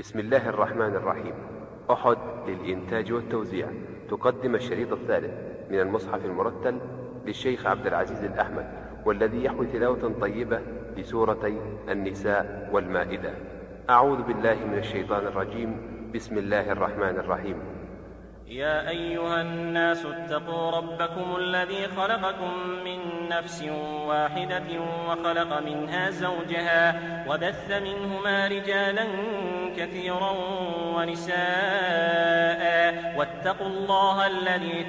بسم الله الرحمن الرحيم. أحد للإنتاج والتوزيع تقدم الشريط الثالث من المصحف المرتل للشيخ عبد العزيز الأحمد، والذي يحوي تلاوة طيبة لسورتي النساء والمائدة. أعوذ بالله من الشيطان الرجيم. بسم الله الرحمن الرحيم. يا أيها الناس اتقوا ربكم الذي خلقكم من نفس واحدة وخلق منها زوجها وبث منهما رجالا كثيرا ونساء، واتقوا الله الذي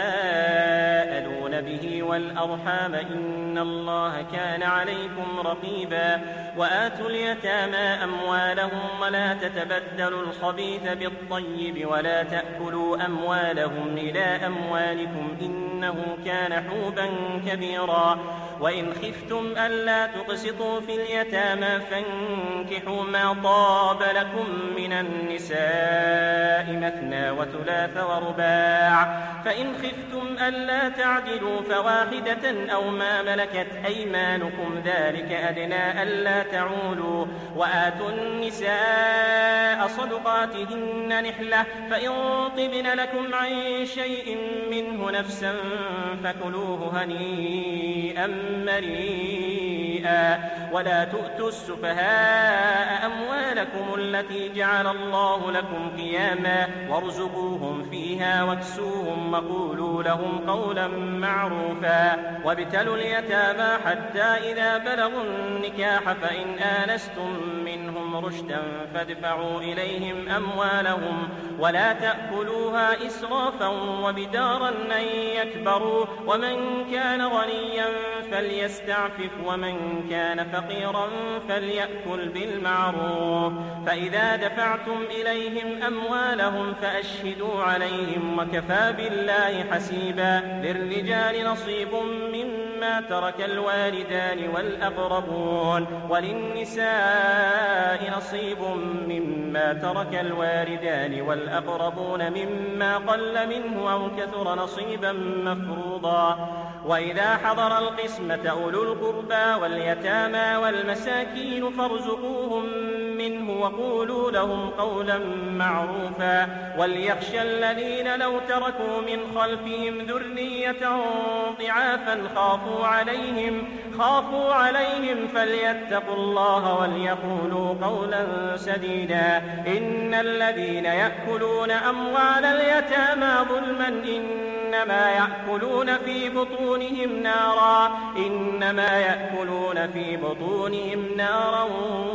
تساءلون به والأرحام إن الله كان عليكم رقيبا. وآتوا اليتامى أموالهم ولا تتبدلوا الخبيث بالطيب ولا تأكلوا أموالهم إلى أموالكم إنه كان حوبا كبيرا. وإن خفتم ألا تقسطوا في اليتامى فانكحوا ما طاب لكم من النساء مثنى وثلاث ورباع، فإن خفتم ألا تعدلوا فواحدة أو ما ملكت أيمانكم ذلك أدنى ألا تعولوا. وآتوا النساء صدقاتهن نحلة، فإن طبن لكم عن شيء منه نفسا فكلوه هنيئا مريئا. ولا تؤتوا السفهاء أموالكم التي جعل الله لكم قياما وارزقوهم فيها واكسوهم وقولوا لهم قولا معروفا. وابتلوا اليتامى حتى إذا بلغوا النكاح فإن آنستم منهم رشدا فادفعوا إليهم أموالهم ولا تأكلوها إسرافا وبدارا أن يكبروا. ومن كان غنيا فليستعفف ومن كان فقيرا فليأكل بالمعروف. فإذا دفعتم إليهم أموالهم فأشهدوا عليهم وكفى بالله حسيبا. للرجال نصيب مما ترك الوالدان والأقربون وللنساء نصيب مما ترك الوالدان والأقربون مما قل منه أو كثر نصيبا مفروضا. وإذا حضر القسمة أولو القربى واليتامى والمساكين فارزقوهم منه وقولوا لهم قولا معروفا. وليخشى الذين لو تركوا من خلفهم ذرية ضعافا خافوا عليهم فليتقوا الله وليقولوا قولا سديدا. إن الذين يأكلون أموال اليتامى ظلما إنما يأكلون في بطونهم نارا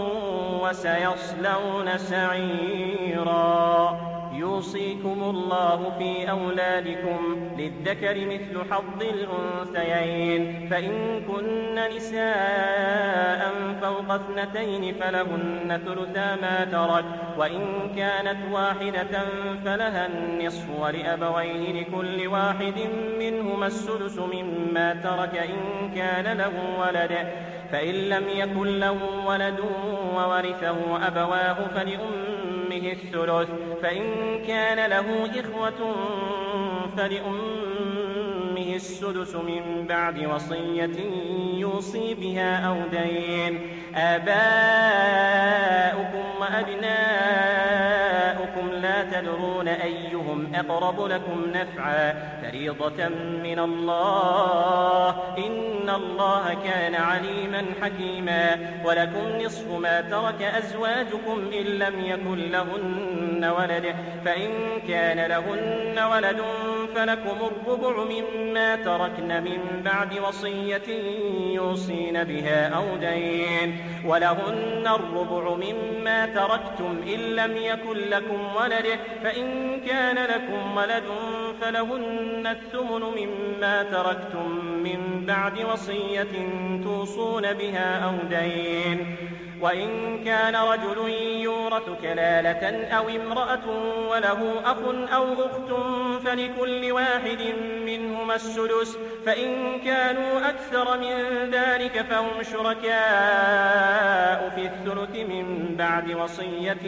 وسيصلون سعيرا. يوصيكم الله في أولادكم للذكر مثل حظ الأنثيين، فإن كن نساء فوق 2 فلهن ثلثا ما ترك، وإن كانت واحدة فلها النصف ولأبويه لكل واحد منهما السدس مما ترك إن كان له ولد. فإن لم يكن له ولد وورثه أبواه فلأمه الثلث، فإن كان له إخوة فلأمه السدس من بعد وصية يوصي بها أو دين. آباؤكم وأبناؤكم لا تدرون أيهم أقرب لكم نفعا فريضة من الله إن الله كان عليما حكيما. ولكم نصف ما ترك أزواجكم إن لم يكن لهن ولد، فإن كان لهن ولد فلكم الربع مما تركن من بعد وصية يوصين بها أو دين. ولهن الربع مما تركتم إن لم يكن لكم ولد، فإن كان لكم ولد فلهن الثمن مما تركتم من بعد وصية توصون بها أو دين. وإن كان رجل يورث كلالة أو امرأة وله أخ أو أخت فلكل واحد منهما السدس، فإن كانوا أكثر من ذلك فهم شركاء في الثلث من بعد وصية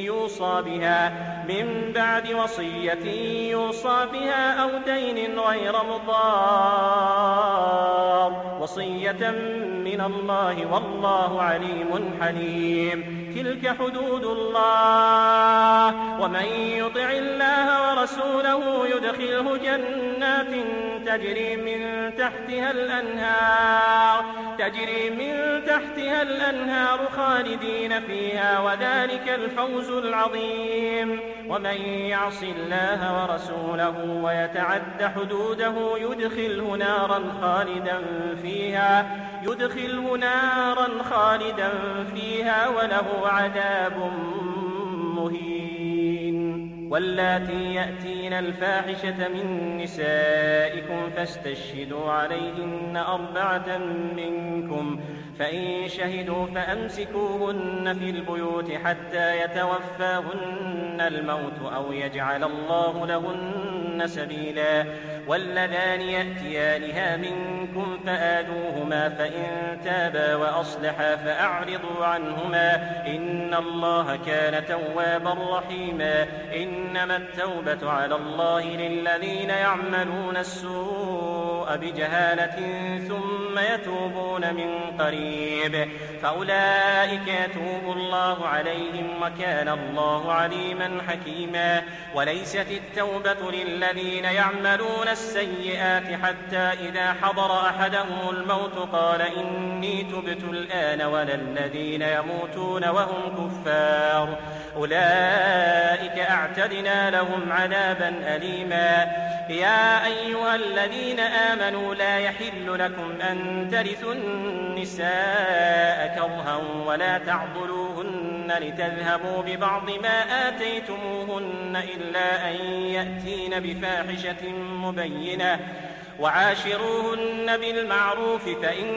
يوصى بها أو دين غير مضار، وصية من الله والله عليم حليم. تلك حدود الله ومن يطع الله ورسوله يدخله جنات تجري من تحتها الأنهار خالدين فيها، وذلك الفوز العظيم. ومن يعص الله ورسوله ويتعد حدوده يدخله نارا خالدا فيها وله عذاب مهين. واللاتي يأتين الفاحشة من نسائكم فاستشهدوا عليهن 4 منكم، فإن شهدوا فأمسكوهن في البيوت حتى يتوفاهن الموت أو يجعل الله لهن سبيلا. واللذان يأتيانها منكم فآذوهما، فإن تابا وأصلحا فأعرضوا عنهما، إن الله كان توابا رحيما. إنما التوبة على الله للذين يعملون السوء بجهالة ثم يتوبون من قريب، فأولئك يتوب الله عليهم، وكان الله عليما حكيما. وليست التوبة للذين يعملون السيئات حتى إذا حضر أحدهم الموت قال إني تبت الآن، ولا الذين يموتون وهم كفار، أولئك أعتدنا لهم عذابا أليما. يا أيها الذين آمنوا لا يحل لكم أن ترثوا النساء كرها ولا تعضلوهن لتذهبوا ببعض ما آتيتموهن إلا أن يأتين بفاحشة مبينة، وعاشروهن بالمعروف، فإن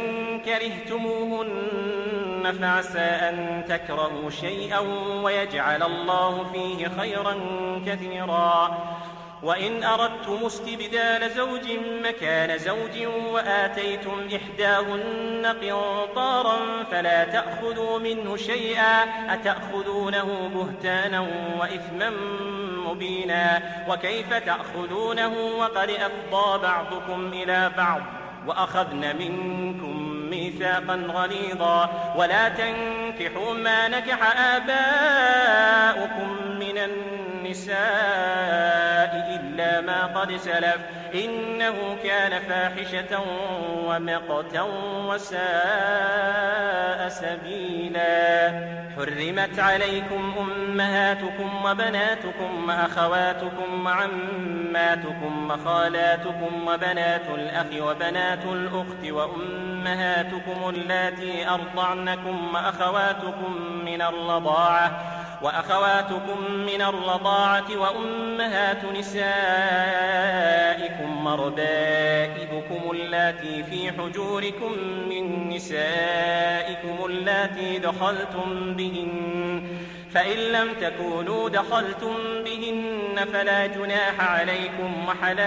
كرهتموهن فعسى أن تكرهوا شيئا ويجعل الله فيه خيرا كثيرا. وإن أردتم استبدال زوج مكان زوج وآتيتم إحداهن قنطارا فلا تأخذوا منه شيئا، أتأخذونه بهتانا وإثما مبينا. وكيف تأخذونه وقد أفضى بعضكم إلى بعض وأخذن منكم ميثاقا غليظا. ولا تنكحوا ما نكح آباؤكم من النساء إلا ما قد سلف، إنه كان فاحشة ومقتا وساء سبيلا. حرمت عليكم أمهاتكم وبناتكم وأخواتكم وعماتكم وخالاتكم وبنات الأخ وبنات الأخت وأمهاتكم اللاتي أرضعنكم وأخواتكم من الرضاعة وأمهات نسائكم وربائبكم اللاتي في حجوركم من نسائكم اللاتي دخلتم بهن، فإن لم تكونوا دخلتم بهن فلا جناح عليكم،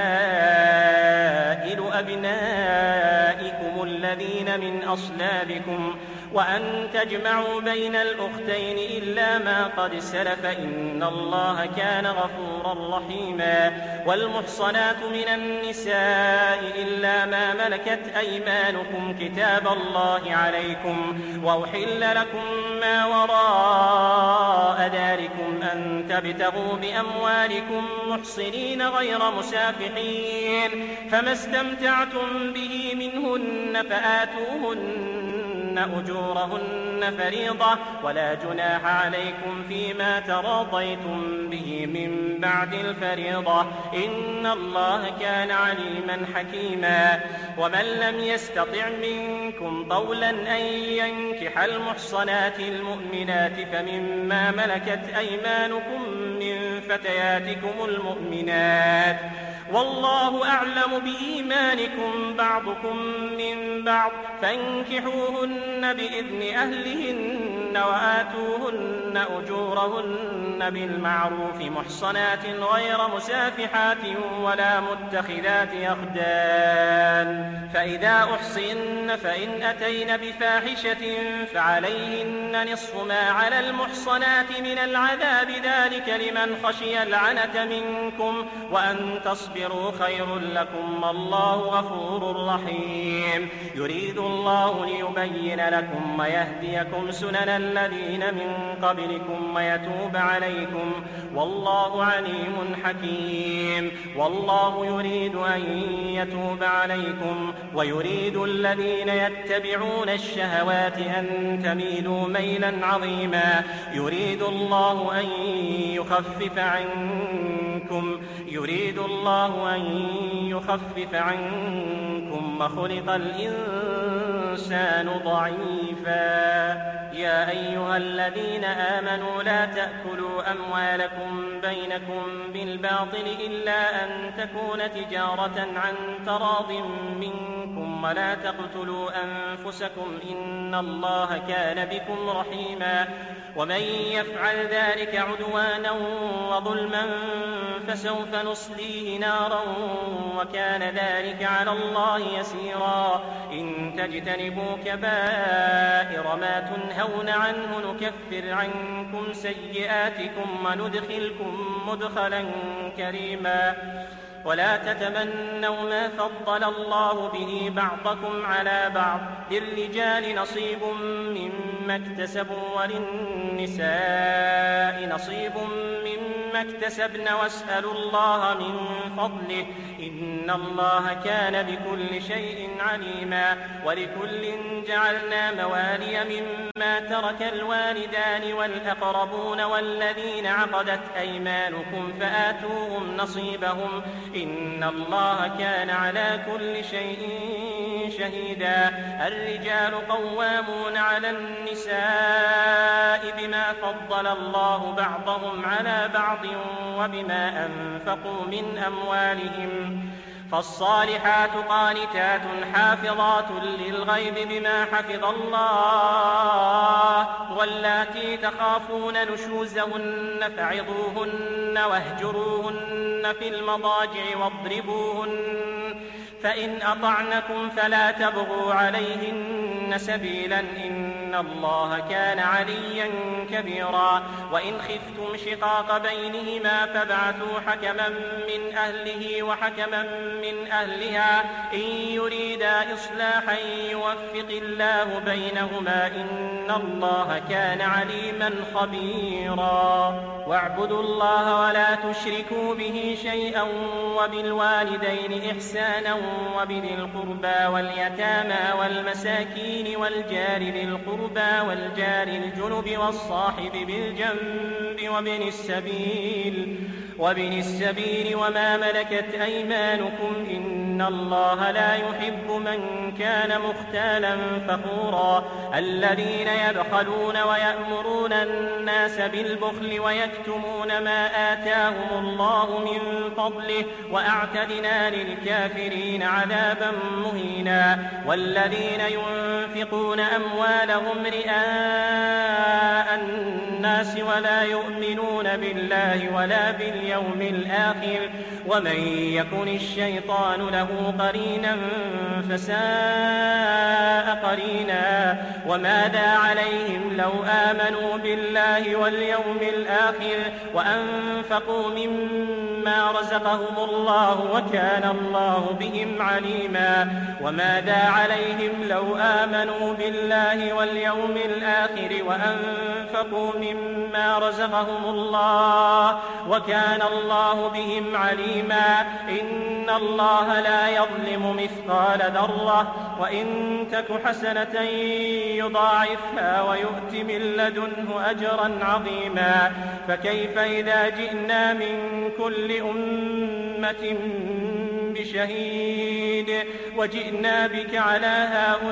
وحلائل أبنائكم الذين من أصلابكم، وأن تجمعوا بين الأختين إلا ما قد سلف، إن الله كان غفورا رحيما. والمحصنات من النساء إلا ما ملكت أيمانكم كتاب الله عليكم، وأحل لكم ما وراء ذلكم أن تبتغوا بأموالكم محصنين غير مسافحين، فما استمتعتم به منهن فآتوهن أجورهن فريضة، ولا جناح عليكم فيما تراضيتم به من بعد الفريضة، إن الله كان عليما حكيما. ومن لم يستطع منكم طولا أن ينكح المحصنات المؤمنات فمما ملكت أيمانكم من فتياتكم المؤمنات، والله أعلم بإيمانكم بعضكم من بعض، فانكحوهن بإذن أهلهن وآتوهن أجورهن بالمعروف محصنات غير مسافحات ولا متخذات أخدان، فإذا أحصن فإن أتين بفاحشة فعليهن نصف ما على المحصنات من العذاب، ذلك لمن خشي العنة منكم، وأن تصبروا خير لكم، والله غفور رحيم. يريد الله ليبين لكم ويهديكم سنن الذين من قبلكم ويتوب عليكم، والله عليم حكيم. والله يريد أن يتوب عليكم ويريد الذين يتبعون الشهوات أن تميلوا ميلا عظيما. يريد الله أن يخفف عنكم وخلق الإنسان ضعيفا. يا أيها الذين آمنوا لا تأكلوا أموالكم بينكم بالباطل إلا أن تكون تجارة عن تراض منكم، ولا تقتلوا أنفسكم إن الله كان بكم رحيما. ومن يفعل ذلك عدوانا وظلما فسوف نصليه نارا وكان ذلك على الله يسيرا. إن تجتنبوا كبائر ما تنهون عنه نكفر عنكم سيئاتكم وندخلكم مدخلا كريما. ولا تتمنوا ما فضل الله به بعضكم على بعض، للرجال نصيب مما اكتسبوا وللنساء نصيب مما اكتسبن، واسألوا الله من فضله إن الله كان بكل شيء عليما. ولكل جعلنا موالي مما ترك الوالدان والأقربون والذين عقدت أيمانكم فآتوهم نصيبهم إن الله كان على كل شيء شهيدا. الرجال قوامون على النساء بما فضل الله بعضهم على بعض وبما أنفقوا من أموالهم. فالصالحات قانتات حافظات للغيب بما حفظ الله. واللاتي تخافون نشوزهن فعظوهن واهجروهن في المضاجع واضربوهن، فإن أطعنكم فلا تبغوا عليهن سبيلا إن الله كان عليا كبيرا. وإن خفتم شقاق بينهما فابعثوا حكما من أهله وحكما من أهلها إن يريدا إصلاحا يوفق الله بينهما إن الله كان عليما خبيرا. واعبدوا الله ولا تشركوا به شيئا وبالوالدين إحسانا وبذي القربى واليتامى والمساكين والجار ذي القربى والجار الجنب والصاحب بالجنب وابن السبيل وما ملكت أيمانكم إن الله لا يحب من كان مختالا فخورا. الذين يبخلون ويأمرون الناس بالبخل ويكتمون ما آتاهم الله من فضله وأعتدنا للكافرين عذابا مهينا. والذين ينفقون أموالهم رئاء الناس ولا يؤمنون بالله ولا باليوم الآخر ومن يكن الشيطان له قرينا فساء قرينا. وماذا عليهم لو آمنوا بالله واليوم الآخر وأنفقوا مما رزقهم الله وكان الله بهم عليما. وماذا عليهم لو آمنوا بالله واليوم الآخر وأنفقوا مما رزقهم الله وكان الله بهم عليما. إن الله لا يظلم مثقال ذرة وإن تك حسنة يضاعفها ويؤت من لدنه أجرا عظيما. فكيف إذا جئنا من كل أمة بشهيد وجئنا بك على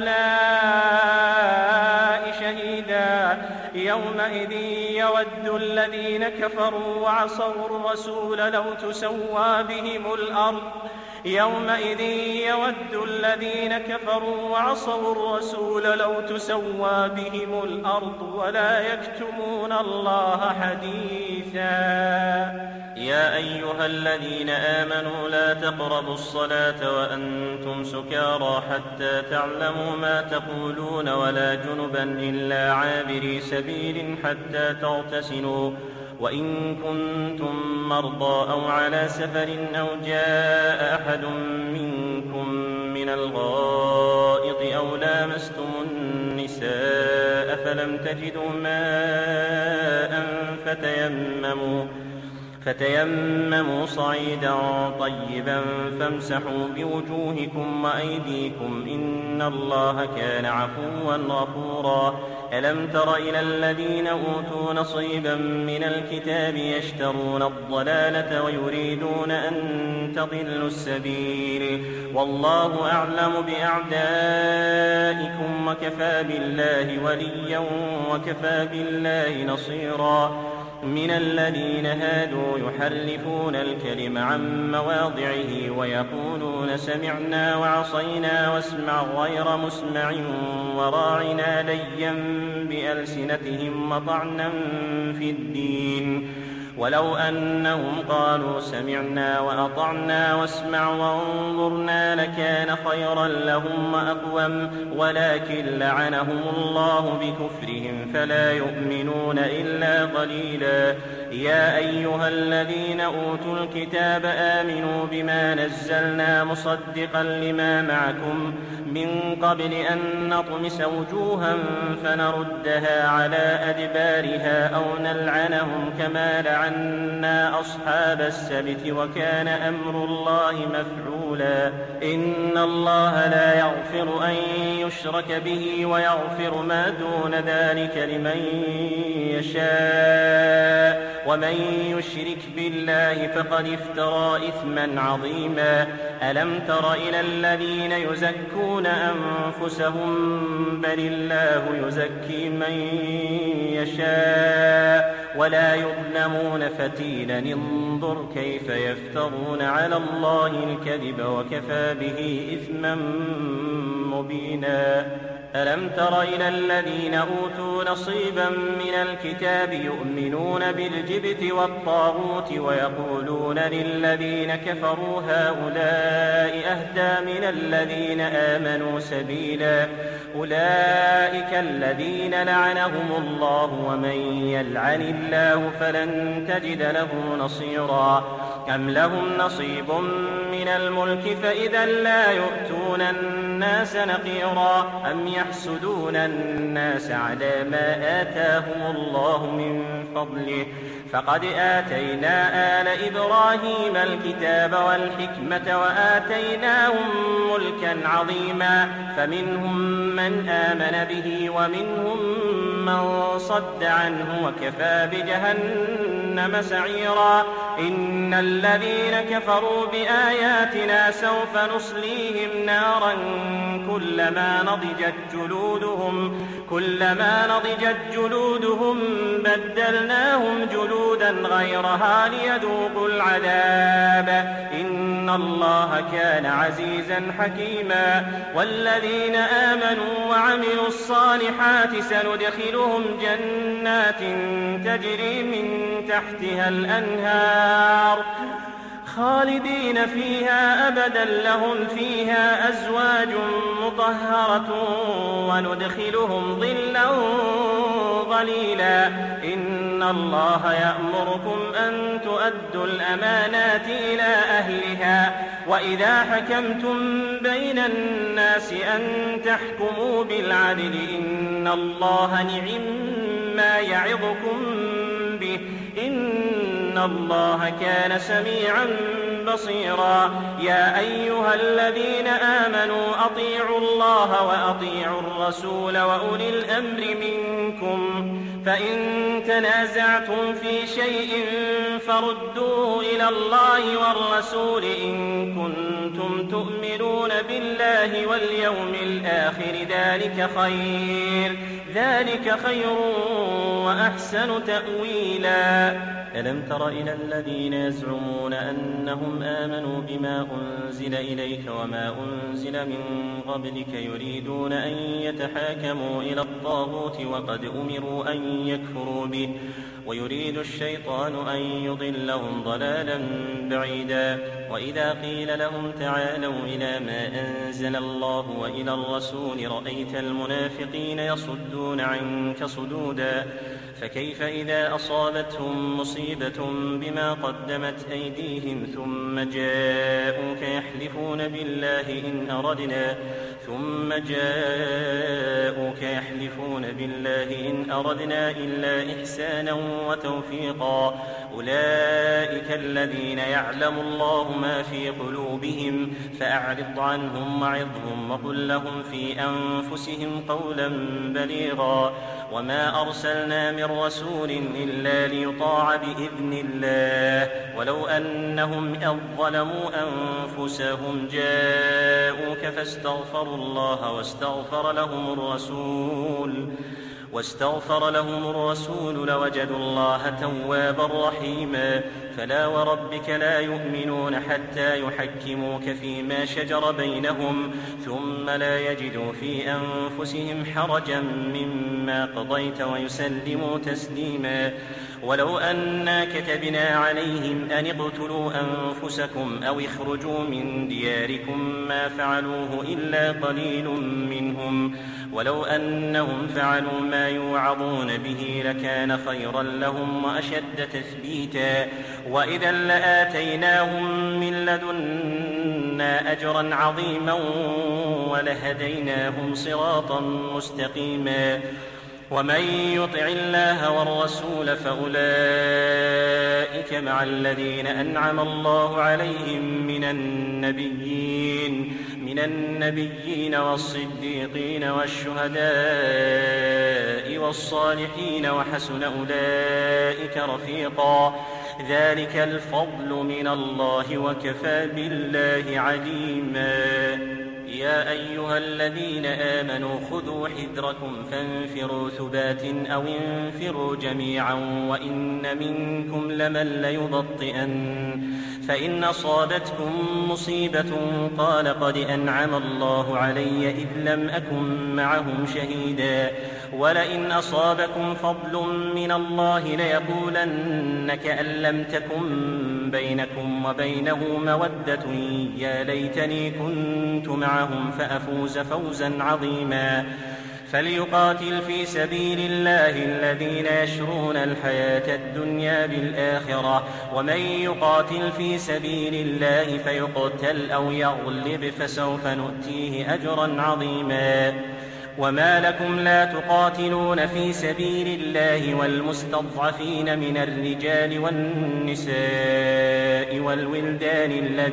هؤلاء شهيدا. يومئذ يود الذين كفروا وعصوا الرسول لو تسوى بهم الأرض يومئذ يود الذين كفروا وعصوا الرسول لو تسوى بهم الأرض ولا يكتمون الله حديثا. يا أيها الذين آمنوا لا تقربوا الصلاة وأنتم سكارى حتى تعلموا ما تقولون ولا جنبا إلا عابري سبيل حتى تغتسلوا. وإن كنتم مرضى أو على سفر أو جاء أحد منكم من الغائط أو لامستم النساء فلم تجدوا ماء فتيمموا صعيدا طيبا فامسحوا بوجوهكم وأيديكم إن الله كان عفوا غفورا. ألم تر إلى الذين أوتوا نصيبا من الكتاب يشترون الضلالة ويريدون أن تضلوا السبيل والله أعلم بأعدائكم وكفى بالله وليا وكفى بالله نصيرا. من الذين هادوا يحرفون الكلم عن مواضعه ويقولون سمعنا وعصينا واسمع غير مسمع وراعنا ليا بألسنتهم وطعنا في الدين ولو أنهم قالوا سمعنا وأطعنا واسمع وانظرنا لكان خيرا لهم وأقوم ولكن لعنهم الله بكفرهم فلا يؤمنون إلا قليلا. يا أيها الذين أوتوا الكتاب آمنوا بما نزلنا مصدقا لما معكم من قبل أن نطمس وجوها فنردها على أدبارها أو نلعنهم كما لعنا أصحاب السبت وكان أمر الله مفعولا. إن الله لا يغفر أن يشرك به ويغفر ما دون ذلك لمن يشاء ومن يشرك بالله فقد افترى إثما عظيما. ألم تر إلى الذين يزكون أنفسهم بل الله يزكي من يشاء ولا يظلمون فتيلا انظر كيف يفترون على الله الكذب وكفى به إثما مبينا. ألم تر إلى الذين أوتوا نصيبا من الكتاب يؤمنون بالجبت والطاغوت ويقولون للذين كفروا هؤلاء أهدى من الذين آمنوا سبيلا. أولئك الذين لعنهم الله ومن يلعن الله فلن تجد له نصيرا. أم لهم نصيب من الملك فإذا لا يؤتون الناس نقيرا أم يحسدون الناس على ما آتاهم الله من فضله فقد آتينا آل إبراهيم الكتاب والحكمة وآتيناهم ملكا عظيما فمنهم من آمن به ومنهم من صد عنه وكفى بجهنم سعيرا. إن الذين كفروا بآياتنا سوف نصليهم نارا كلما نضجت جلودهم بدلناهم جلودا غيرها ليذوقوا العذاب إن الله كان عزيزا حكيما. والذين آمنوا وعملوا الصالحات سندخلهم جنات تجري من تحتها الأنهار خالدين فيها أبدا لهم فيها أزواج مطهرة وندخلهم ظلا ظليلا. إن الله يأمركم أن تؤدوا الأمانات إلى أهلها وإذا حكمتم بين الناس أن تحكموا بالعدل إن الله نعم ما يعظكم به إن الله كان سميعا بصيرا. يا أيها الذين آمنوا أطيعوا الله وأطيعوا الرسول وأولي الأمر منكم فإن تنازعتم في شيء فردوه إلى الله والرسول إن كنتم تؤمنون بالله واليوم الآخر ذلك خير وأحسن تأويلا. ألم تر إلى الذين يزعمون أنهم آمنوا بما أنزل إليك وما أنزل من قبلك يريدون أن يتحاكموا إلى الطاغوت وقد أمروا أن يكفروا به ويريد الشيطان أن يضلهم ضلالا بعيدا. وإذا قيل لهم تعالوا إلى ما أنزل الله وإلى الرسول رأيت المنافقين يصدون عنك صدودا. فكيف إذا أصابتهم مصيبة بما قدمت أيديهم ثم جاءوك يحلفون بالله ثم جاءوك يحلفون بالله إن أردنا إلا إحسانا وتوفيقا أولئك الذين يعلم الله ما في قلوبهم فأعرض عنهم وعظهم وقل لهم في أنفسهم قولا بليغا وما أرسلنا من رسول إلا ليطاع بإذن الله ولو أنهم إذ ظلموا أنفسهم جاءوك فاستغفروا الله واستغفر لهم الرسول لوجدوا الله توابا رحيما فلا وربك لا يؤمنون حتى يحكموك فيما شجر بينهم ثم لا يجدوا في أنفسهم حرجا مما قضيت ويسلموا تسليما ولو أنا كتبنا عليهم أن اقتلوا أنفسكم أو اخرجوا من دياركم ما فعلوه إلا قليل منهم ولو أنهم فعلوا ما يوعظون به لكان خيرا لهم وأشد تثبيتا وإذا لآتيناهم من لدنا أجرا عظيما ولهديناهم صراطا مستقيما ومن يطع الله والرسول فأولئك مع الذين أنعم الله عليهم من النبيين والصديقين والشهداء والصالحين وحسن أولئك رفيقا ذلك الفضل من الله وكفى بالله عليما يا أيها الذين آمنوا خذوا حذركم فانفروا ثبات أو انفروا جميعا وإن منكم لمن ليبطئن فإن أصابتكم مصيبة قال قد أنعم الله علي إذ لم أكن معهم شهيدا ولئن أصابكم فضل من الله ليقولن كأن لم تكن بينكم وبينه مودة يا ليتني كنت معهم فأفوز فوزا عظيما فليقاتل في سبيل الله الذين يشرون الحياة الدنيا بالآخرة ومن يقاتل في سبيل الله فيقتل أو يغلب فسوف نؤتيه أجرا عظيما وما لكم لا تقاتلون في سبيل الله والمستضعفين من الرجال والنساء والولدان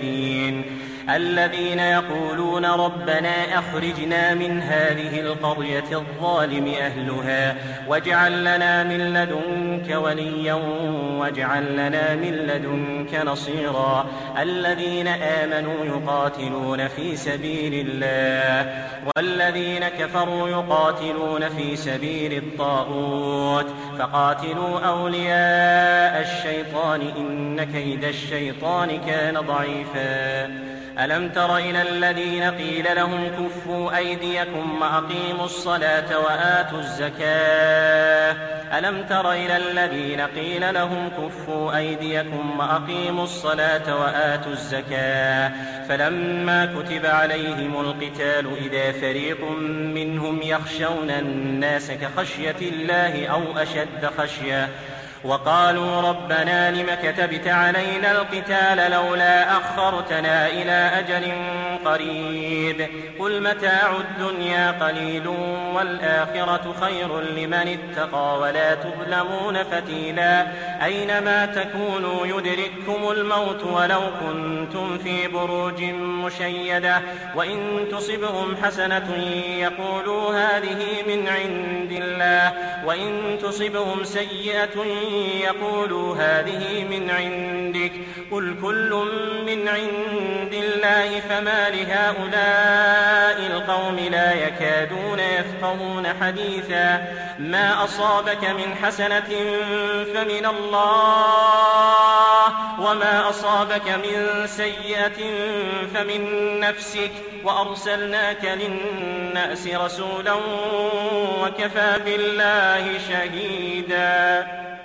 الذين يقولون ربنا أخرجنا من هذه القرية الظالم أهلها واجعل لنا من لدنك وليا واجعل لنا من لدنك نصيرا الذين آمنوا يقاتلون في سبيل الله والذين كفروا يقاتلون في سبيل الطاغوت فقاتلوا أولياء الشيطان إن كيد الشيطان كان ضعيفا ألم تر إلى الذين قيل لهم كفوا أيديكم وأقيموا الصلاة وآتوا الزكاة ألم تر إلى الذين قيل لهم كفوا أيديكم وأقيموا الصلاة وآتوا الزكاة فلما كتب عليهم القتال إذا فريق منهم يخشون الناس كخشية الله أو أشد خشية وقالوا ربنا لم كتبت علينا القتال لولا أخرتنا إلى أجل قريب قل متاع الدنيا قليل والآخرة خير لمن اتقى ولا تظلمون فتيلا أينما تكونوا يدرككم الموت ولو كنتم في بروج مشيدة وإن تصبهم حسنة يقولوا هذه من عند الله وإن تصبهم سيئة يقولوا هذه من عندك قل كل من عند الله فما لهؤلاء القوم لا يكادون يفقهون حديثا ما أصابك من حسنة فمن الله وما أصابك من سيئة فمن نفسك وأرسلناك للناس رسولا وكفى بالله شهيدا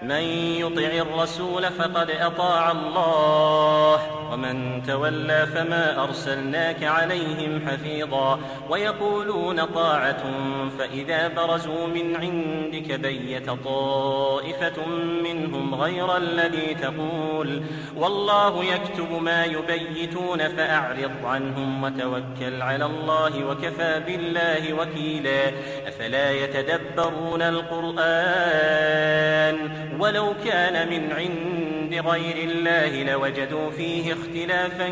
من يطع الرسول فقد أطاع الله ومن تولى فما أرسلناك عليهم حفيظا ويقولون طاعة فإذا برزوا من عندك بيت طائفة منهم غير الذي تقول والله يكتب ما يبيتون فأعرض عنهم وتوكل على الله وكفى بالله وكيلا أفلا يتدبرون القرآن ولو كان من عند غير الله لوجدوا فيه اختلافا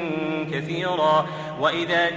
كثيرا وإذا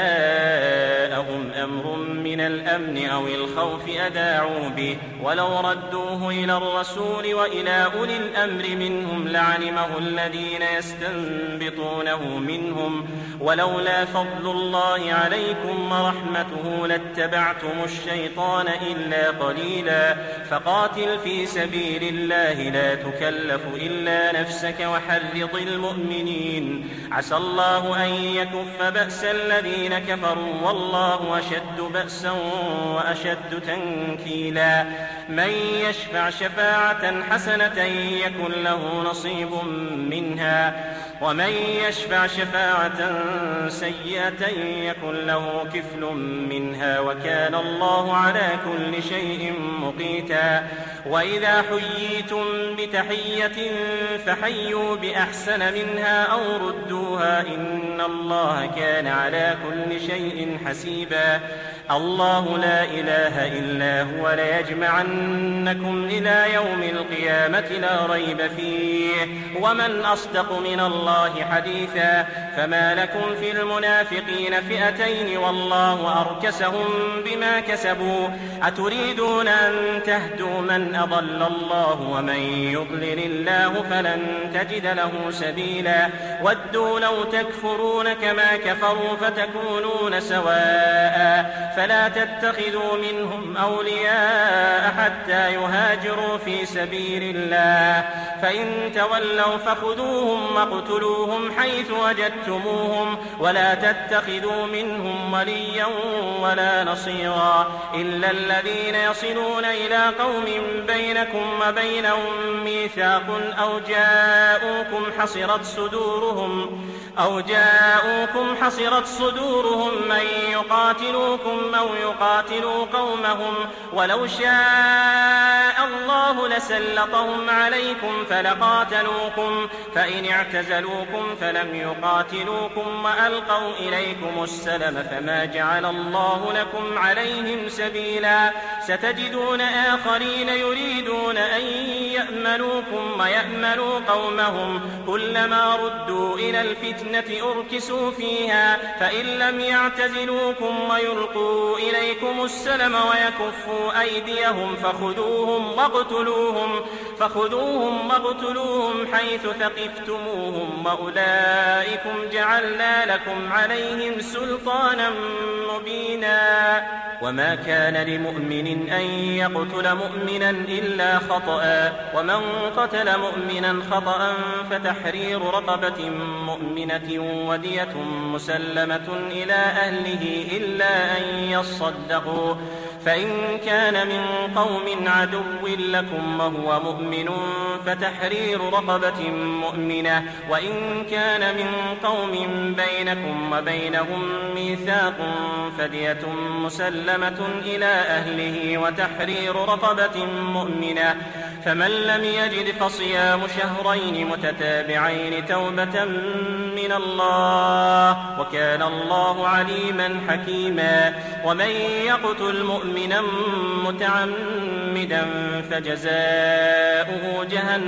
جاءهم أمر من الأمن أو الخوف أذاعوا به ولو ردوه إلى الرسول وإلى أولي الأمر منهم لعلمه الذين يستنبطونه منهم ولولا فضل الله عليكم ورحمته لاتبعتم الشيطان إلا قليلا فقاتل في سبيل الله لا تكلف إلا نفسك وحرض المؤمنين عسى الله أن يكف بأس الذين كفروا والله أشد بأسا وأشد تنكيلا من يشفع شفاعة حسنة يكن له نصيب منها ومن يشفع شفاعة سيئة يكن له كفل منها وكان الله على كل شيء مقيتا وإذا حييتم بتحية فحيوا بأحسن منها أو ردوها إن الله كان على كل شيء حسيبا الله لا إله إلا هو ليجمعنكم إلى يوم القيامة لا ريب فيه ومن أصدق من الله حديثا فما لكم في المنافقين فئتين والله أركسهم بما كسبوا أتريدون أن تهدوا من أضل الله ومن يضلل الله فلن تجد له سبيلا ودوا لو تكفرون كما كفروا فتكونون سواء فلا تتخذوا منهم أولياء حتى يهاجروا في سبيل الله فإن تولوا فخذوهم واقتلوهم حيث وجدتموهم ولا تتخذوا منهم وليا ولا نصيرا إلا الذين يصلون إلى قوم بينكم وبينهم ميثاق أو جاءوكم حصرت صدورهم من يقاتلوكم أو يقاتلوا قومهم ولو شاء الله لسلطهم عليكم فلقاتلوكم فإن اعتزلوكم فلم يقاتلوكم وألقوا إليكم السلم فما جعل الله لكم عليهم سبيلا ستجدون آخرين يريدون أن يأمنوكم ويأمنوا قومهم كلما ردوا إلى الفتنة أركسوا فيها فإن لم يعتزلوكم ويلقوا إليكم السلم ويكفوا أيديهم فخذوهم واقتلوهم حيث ثقفتموهم وأولئكم جعلنا لكم عليهم سلطانا مبينا وما كان لمؤمن أن يقتل مؤمنا إلا خطأ ومن قتل مؤمنا خطأ فتحرير رقبة مؤمنة ودية مسلمة إلى أهله إلا أن يصدقوا فإن كان من قوم عدو لكم وهو مؤمن فتحرير رقبة مؤمنة وإن كان من قوم بينكم وبينهم ميثاق فدية مسلمة إلى أهله وتحرير رقبة مؤمنة فمن لم يجد فصيام شهرين متتابعين توبة من الله وكان الله عليما حكيما ومن يقتل مؤمنا متعمدا فجزاؤه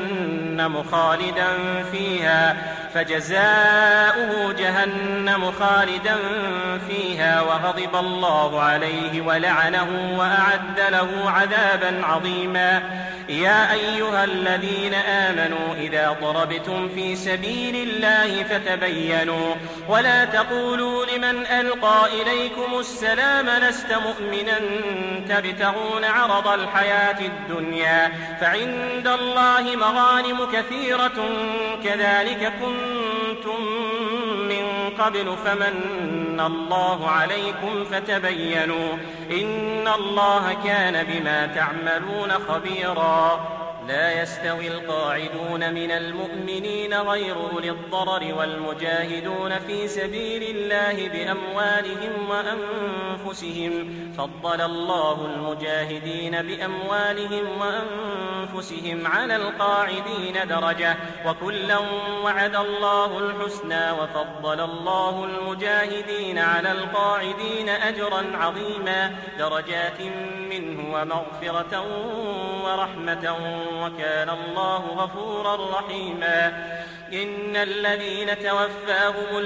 جهنم خالدا فيها وغضب الله عليه ولعنه وأعد له عذابا عظيما يا أيها الذين آمنوا إذا ضربتم في سبيل الله فتبينوا ولا تقولوا لمن ألقى إليكم السلام لست مؤمنا تبتغون عرض الحياة الدنيا فعند الله مغانم كثيرة كذلك كنتم من قبل فمن الله عليكم فتبينوا إن الله كان بما تعملون خبيرا لا يستوي القاعدون من المؤمنين غير أولي الضرر والمجاهدون في سبيل الله بأموالهم وأنفسهم فضل الله المجاهدين بأموالهم وأنفسهم على القاعدين درجة وكلا وعد الله الحسنى وفضل الله المجاهدين على القاعدين أجرا عظيما درجات منه ومغفرة ورحمة وكان الله غفورا رحيما إن الذين توفاهم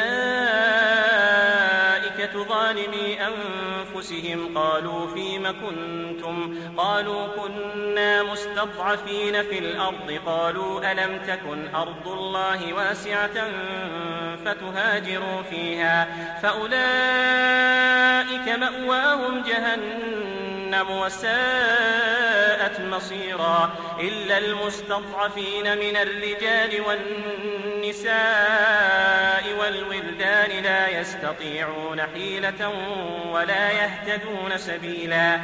الملائكة ظالمي أنفسهم قالوا فيم كنتم قالوا كنا مستضعفين في الأرض قالوا ألم تكن أرض الله واسعة فتهاجروا فيها فأولئك مأواهم جهنم وساءت مصيرا إلا المستضعفين من الرجال والنساء والولدان لا يستطيعون حيلة ولا يهتدون سبيلا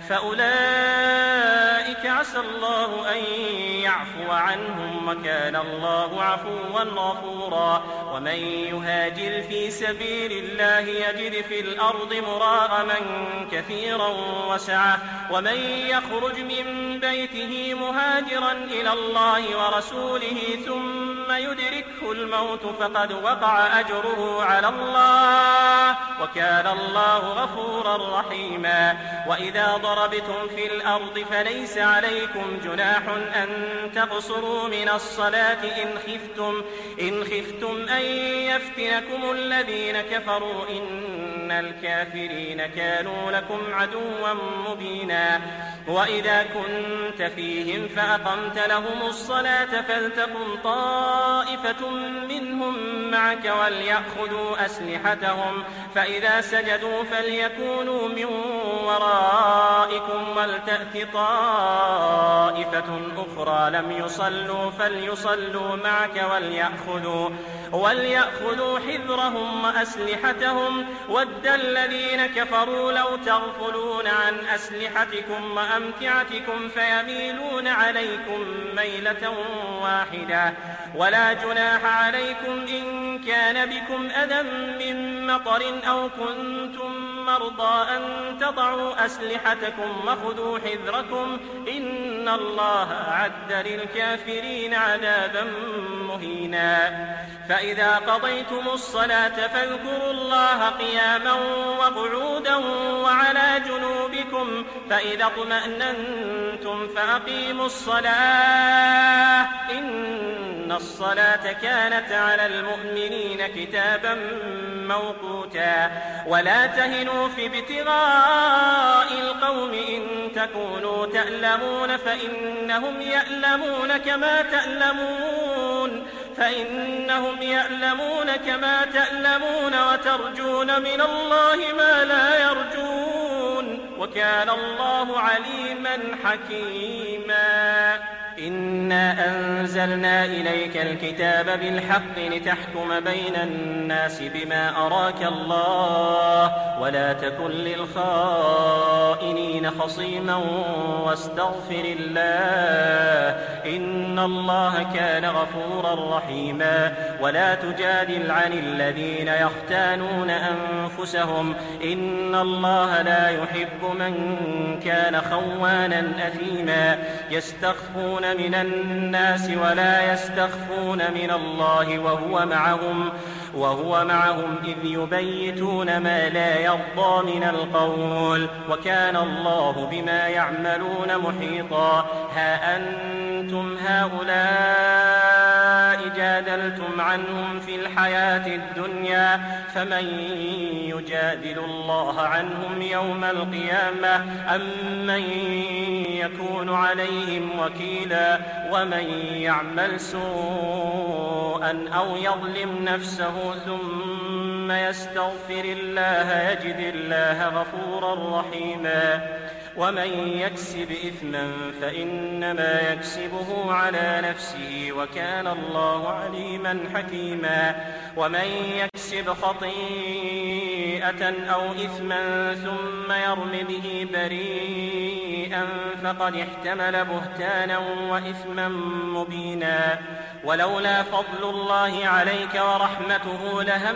فأولئك عسى الله أن يعفو عنهم وكان الله عفوا غفورا ومن يهاجر في سبيل الله يجد في الأرض مراغما كثيرا وسعة ومن يخرج من بيته مهاجرا إلى الله ورسوله ثم يدركه الموت فقد وقع أجره على الله وكان الله غفورا رحيما وإذا ضربتم في الأرض فليس عليكم جناح أن تقصروا من الصلاة إن خفتم أن يفتنكم الذين كفروا إن الكافرين كانوا لكم عدوا مبينا وإذا كنت فيهم فأقمت لهم الصلاة فلتقم طائفة منهم معك وليأخذوا أسلحتهم فإذا سجدوا فليكونوا من ورائكم ولتأت طائفة أخرى لم يصلوا فليصلوا معك وليأخذوا حذرهم وأسلحتهم ود الذين كفروا لو تغفلون عن أسلحتكم وأمتعتكم فيميلون عليكم ميلة واحدة ولا جناح عليكم إن كان بكم أذى من مطر أو كنتم مرضى أن تضعوا أسلحتكم وخذوا حذركم إن الله أعد للكافرين عذابا مهينا فإذا قضيتم الصلاة فاذكروا الله قياما وقعودا وعلى جنوبكم فإذا اطمأننتم فأقيموا الصلاة إن الصلاة كانت على المؤمنين كتابا موقوتا ولا تهنوا في ابتغاء القوم إن تكونوا تألمون فإنهم يألمون كما تألمون وترجون من الله ما لا يرجون وكان الله عليما حكيما إنا أنزلنا إليك الكتاب بالحق لتحكم بين الناس بما أراك الله ولا تكن للخائنين خصيما واستغفر الله إن الله كان غفورا رحيما ولا تجادل عن الذين يختانون أنفسهم إن الله لا يحب من كان خوانا أثيما يستخفون من الناس ولا يستخفون من الله وهو معهم إذ يبيتون ما لا يرضى من القول وكان الله بما يعملون محيطا ها أنتم هؤلاء جادلتم عنهم في الحياة الدنيا فمن يجادل الله عنهم يوم القيامة أم من يكون عليهم وكيلا ومن يعمل سوءا أو يظلم نفسه ثم يستغفر الله يجد الله غفورا رحيما ومن يكسب إثما فإنما يكسبه على نفسه وكان الله عليما حكيما ومن يكسب خطيئة خطيئة أو إثما ثم يرم به بريئا فقد احتمل بهتانا وإثما مبينا. ولولا فضل الله عليك ورحمته لهم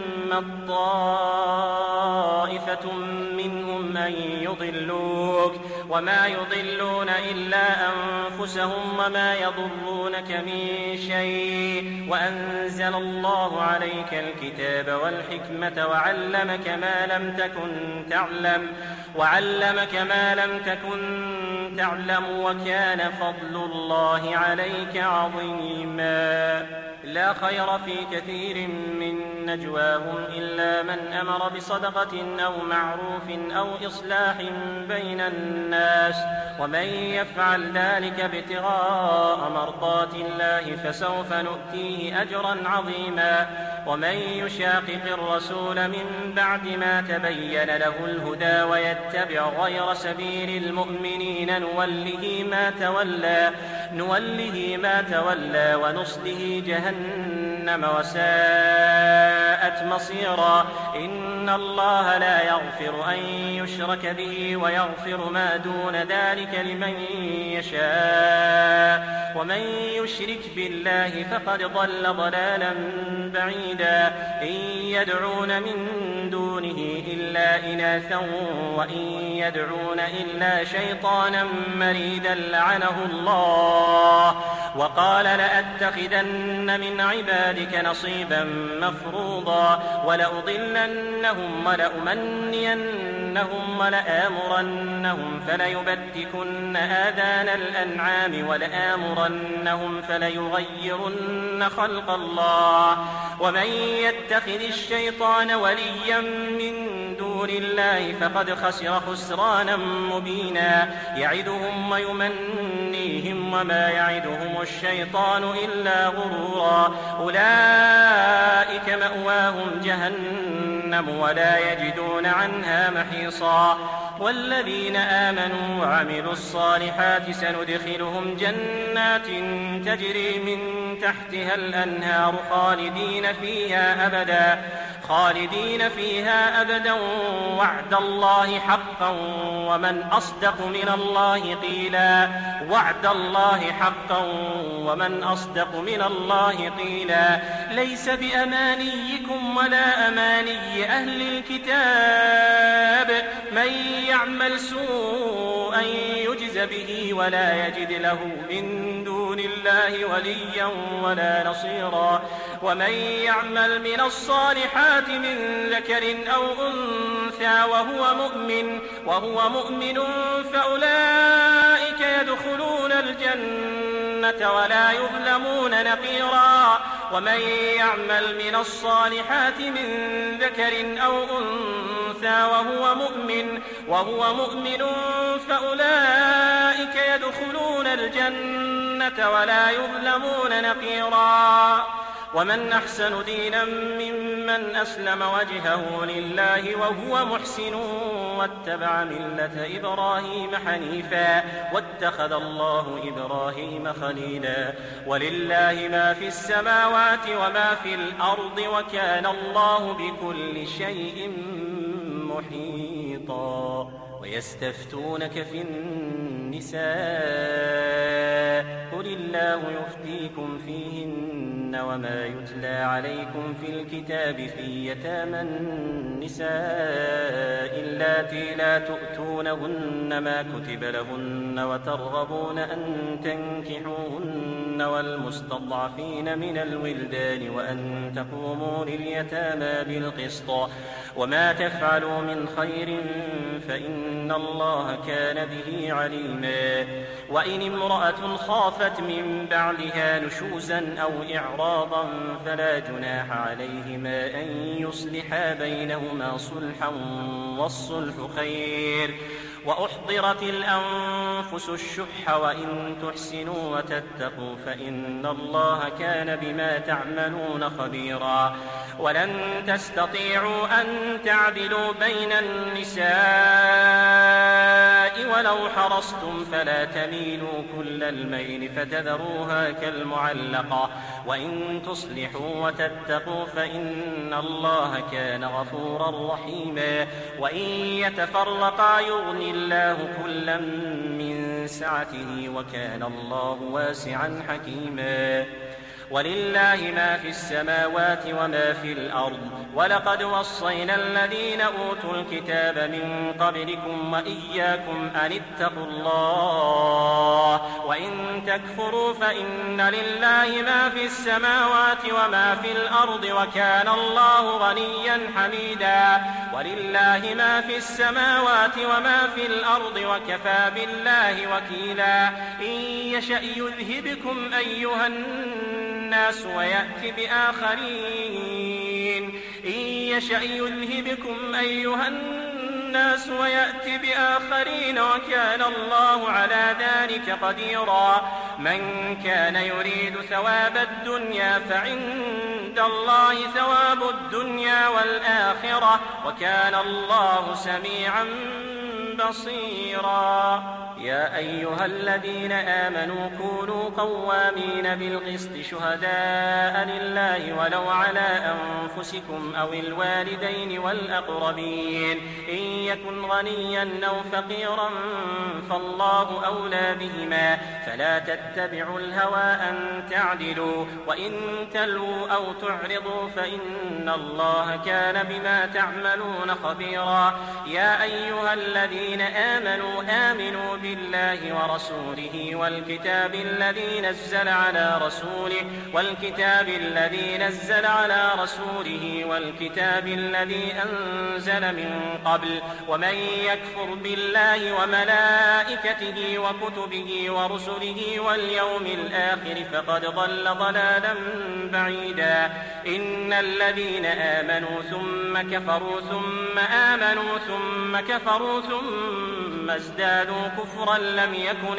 طائفة منهم أن يضلوك وما يضلون إلا أنفسهم وما يضرونك من شيء وأنزل الله عليك الكتاب والحكمة وعلمك ما لم تكن تعلم وكان فضل الله عليك عظيما. لا خير في كثير من نجواهم إلا من أمر بصدقة أو معروف أو إصلاح بين الناس ومن يفعل ذلك ابتغاء مرضات الله فسوف نؤتيه أجرا عظيما. ومن يشاقق الرسول من بعد ما تبين له الهدى ويتبع غير سبيل المؤمنين نوله ما تولى ونصله جهنم وساءت مصيرا. إن الله لا يغفر أن يشرك به ويغفر ما دون ذلك لمن يشاء ومن يشرك بالله فقد ضل ضلالا بعيدا. إن يدعون من دونه إلا إناثا وإن يدعون إلا شيطانا مريدا لعنه الله وقال لأتخذن من عبادك نصيبا مفروضا ولأضلنهم ولأمنينهم ولآمرنهم فليبتكن آذان الأنعام ولآمرنهم فليغيرن خلق الله. ومن يتخذ الشيطان وليا من دون الله فقد خسر خسرانا مبينا. يعدهم ويمنيهم وما يعدهم الشيطان إلا غرورا. أولئك مأواهم جهنم ولا يجدون عنها محيصا. والذين آمنوا وعملوا الصالحات سندخلهم جنات تجري من تحتها الأنهار خالدين فيها أبدا وعد الله حقا ومن أصدق من الله قيلا. ليس بأمانيكم ولا أماني أهل الكتاب من يعمل سوءا يجز به ولا يجد له من دون الله وليا ولا نصيرا. ومن يعمل من الصالحات من ذكر أو أنثى وهو مؤمن فأولئك يدخلون الجنة ولا يظلمون نقيرا. ومن يعمل من الصالحات من ذكر أو أنثى وهو مؤمن فأولئك يدخلون الجنة ولا يظلمون نقيرا. ومن أحسن دينا ممن أسلم وجهه لله وهو محسن واتبع ملة إبراهيم حنيفا واتخذ الله إبراهيم خليلا. ولله ما في السماوات وما في الأرض وكان الله بكل شيء محيطا. ويستفتونك في النساء قل الله يفتيكم فيهن وما يتلى عليكم في الكتاب في يتامى النساء اللاتي لا تؤتونهن ما كتب لهن وترغبون أن تنكحوهن والمستضعفين من الولدان وأن تقوموا لليتامى بالقسط وما تفعلوا من خير فإن الله كان به عليما. وإن امرأة خافت من بعلها نشوزا أو إعراضا فلا جناح عليهما أن يصلحا بينهما صلحا والصلح خير. وأحضرت الأنفس الشح وإن تحسنوا وتتقوا فإن الله كان بما تعملون خبيرا. ولن تستطيعوا أن تعدلوا بين النساء ولو حرصتم فلا تميلوا كل الميل فتذروها كالمعلقة وإن تصلحوا وتتقوا فإن الله كان غفورا رحيما وإن يتفرقا يغني الله كلا من سعته وكان الله واسعا حكيما ولله ما في السماوات وما في الأرض ولقد وصينا الذين أوتوا الكتاب من قبلكم وإياكم أن اتقوا الله وإن تكفروا فإن لله ما في السماوات وما في الأرض وكان الله غنيا حميدا ولله ما في السماوات وما في الأرض وكفى بالله وكيلا إن يشأ يذهبكم أيها الناس ويأتي بآخرين إن يشأ يذهبكم أيها الناس ويأتي بآخرين وكان الله على ذلك قديرا من كان يريد ثواب الدنيا فعند الله ثواب الدنيا والآخرة وكان الله سميعا بصيرا يا أيها الذين آمنوا كونوا قوامين بالقسط شهداء لله ولو على أنفسكم أو الوالدين والأقربين إن يكن غنيا أو فقيرا فالله أولى بهما فلا تتبعوا الهوى أن تعدلوا وإن تلووا أو تعرضوا فإن الله كان بما تعملون خبيرا يا أيها الذين آمنوا بالله ورسوله والكتاب الذي نزل على رسوله والكتاب الذي أنزل من قبل ومن يكفر بالله وملائكته وكتبه ورسله واليوم الآخر فقد ضل ضلالا بعيدا إن الذين آمنوا ثم كفروا ثم آمنوا ثم كفروا ثم ازدادوا كفرا لم يكن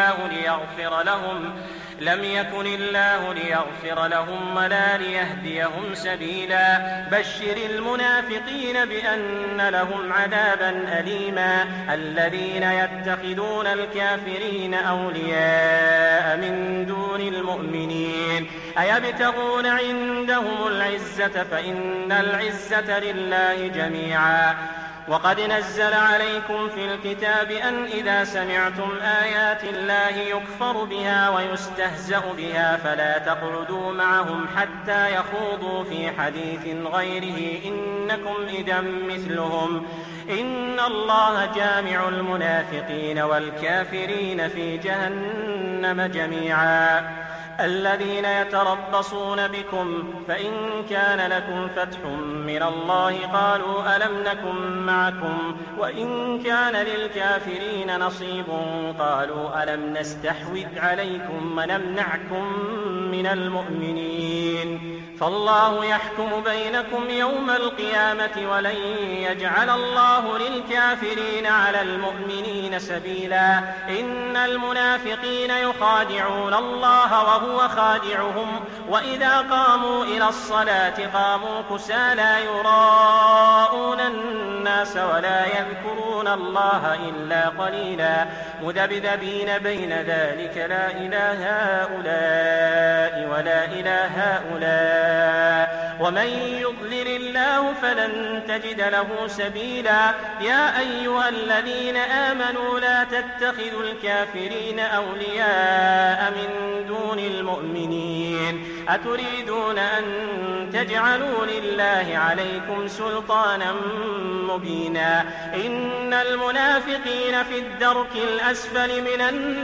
الله ليغفر لهم ولا ليهديهم سبيلا بشر المنافقين بأن لهم عذابا أليما الذين يتخذون الكافرين أولياء من دون المؤمنين أيبتغون عندهم العزة فإن العزة لله جميعا وقد نزل عليكم في الكتاب أن إذا سمعتم آيات الله يكفر بها ويستهزأ بها فلا تقعدوا معهم حتى يخوضوا في حديث غيره إنكم إذا مثلهم إن الله جامع المنافقين والكافرين في جهنم جميعا الذين يتربصون بكم فإن كان لكم فتح من الله قالوا ألم نكن معكم وإن كان للكافرين نصيب قالوا ألم نستحوذ عليكم ونمنعكم من المؤمنين فالله يحكم بينكم يوم القيامة ولن يجعل الله للكافرين على المؤمنين سبيلا إن المنافقين يخادعون الله وهو خادعهم وإذا قاموا إلى الصلاة قاموا كسالى يراءون الناس ولا يذكرون الله إلا قليلا مذبذبين بين ذلك لا إله هؤلاء ولا إله هؤلاء ومن يضلل الله فلن تجد له سبيلا يا أيها الذين آمنوا لا تتخذوا الكافرين أولياء من دون المؤمنين أتريدون أن تجعلوا لله عليكم سلطانا مبينا إن المنافقين في الدرك الأسفل من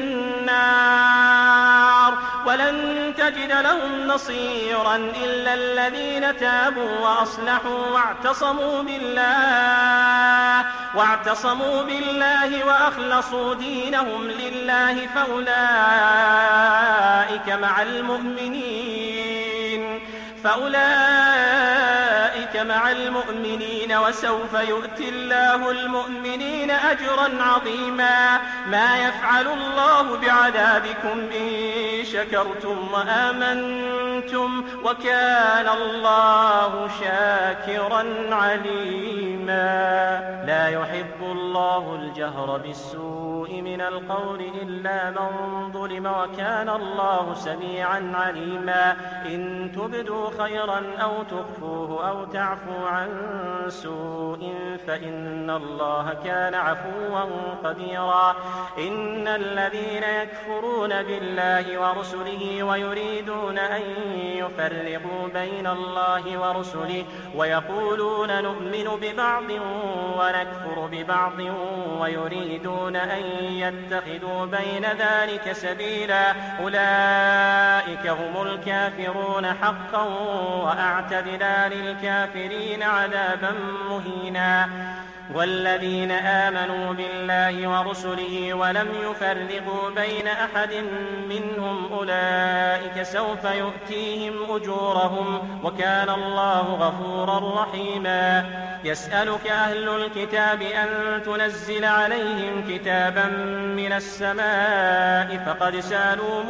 النار ولن تجد لهم نصيرا إلا الذين تابوا وأصلحوا واعتصموا بالله وأخلصوا دينهم لله فأولئك مع المؤمنين وسوف يؤتي الله المؤمنين أجرا عظيما ما يفعل الله بعذابكم إن شكرتم وآمنتم وكان الله شاكرا عليما. لا يحب الله الجهر بالسوء من القول إلا من ظلم وكان الله سميعا عليما. إن تبدوا خيرا أو تخفوه أو تعفو عن سوء فإن الله كان عفوا قديرا. إن الذين يكفرون بالله ورسله ويريدون أن يفرقوا بين الله ورسله ويقولون نؤمن ببعض ونكفر ببعض ويريدون أن يتخذوا بين ذلك سبيلا أولئك هم الكافرون حقا وأعتدنا للكافرين عذابا مهينا. والذين آمنوا بالله ورسله ولم يفرقوا بين أحد منهم أولئك سوف يؤتيهم أجورهم وكان الله غفورا رحيما. يسألك أهل الكتاب أن تنزل عليهم كتابا من السماء فقد سألوا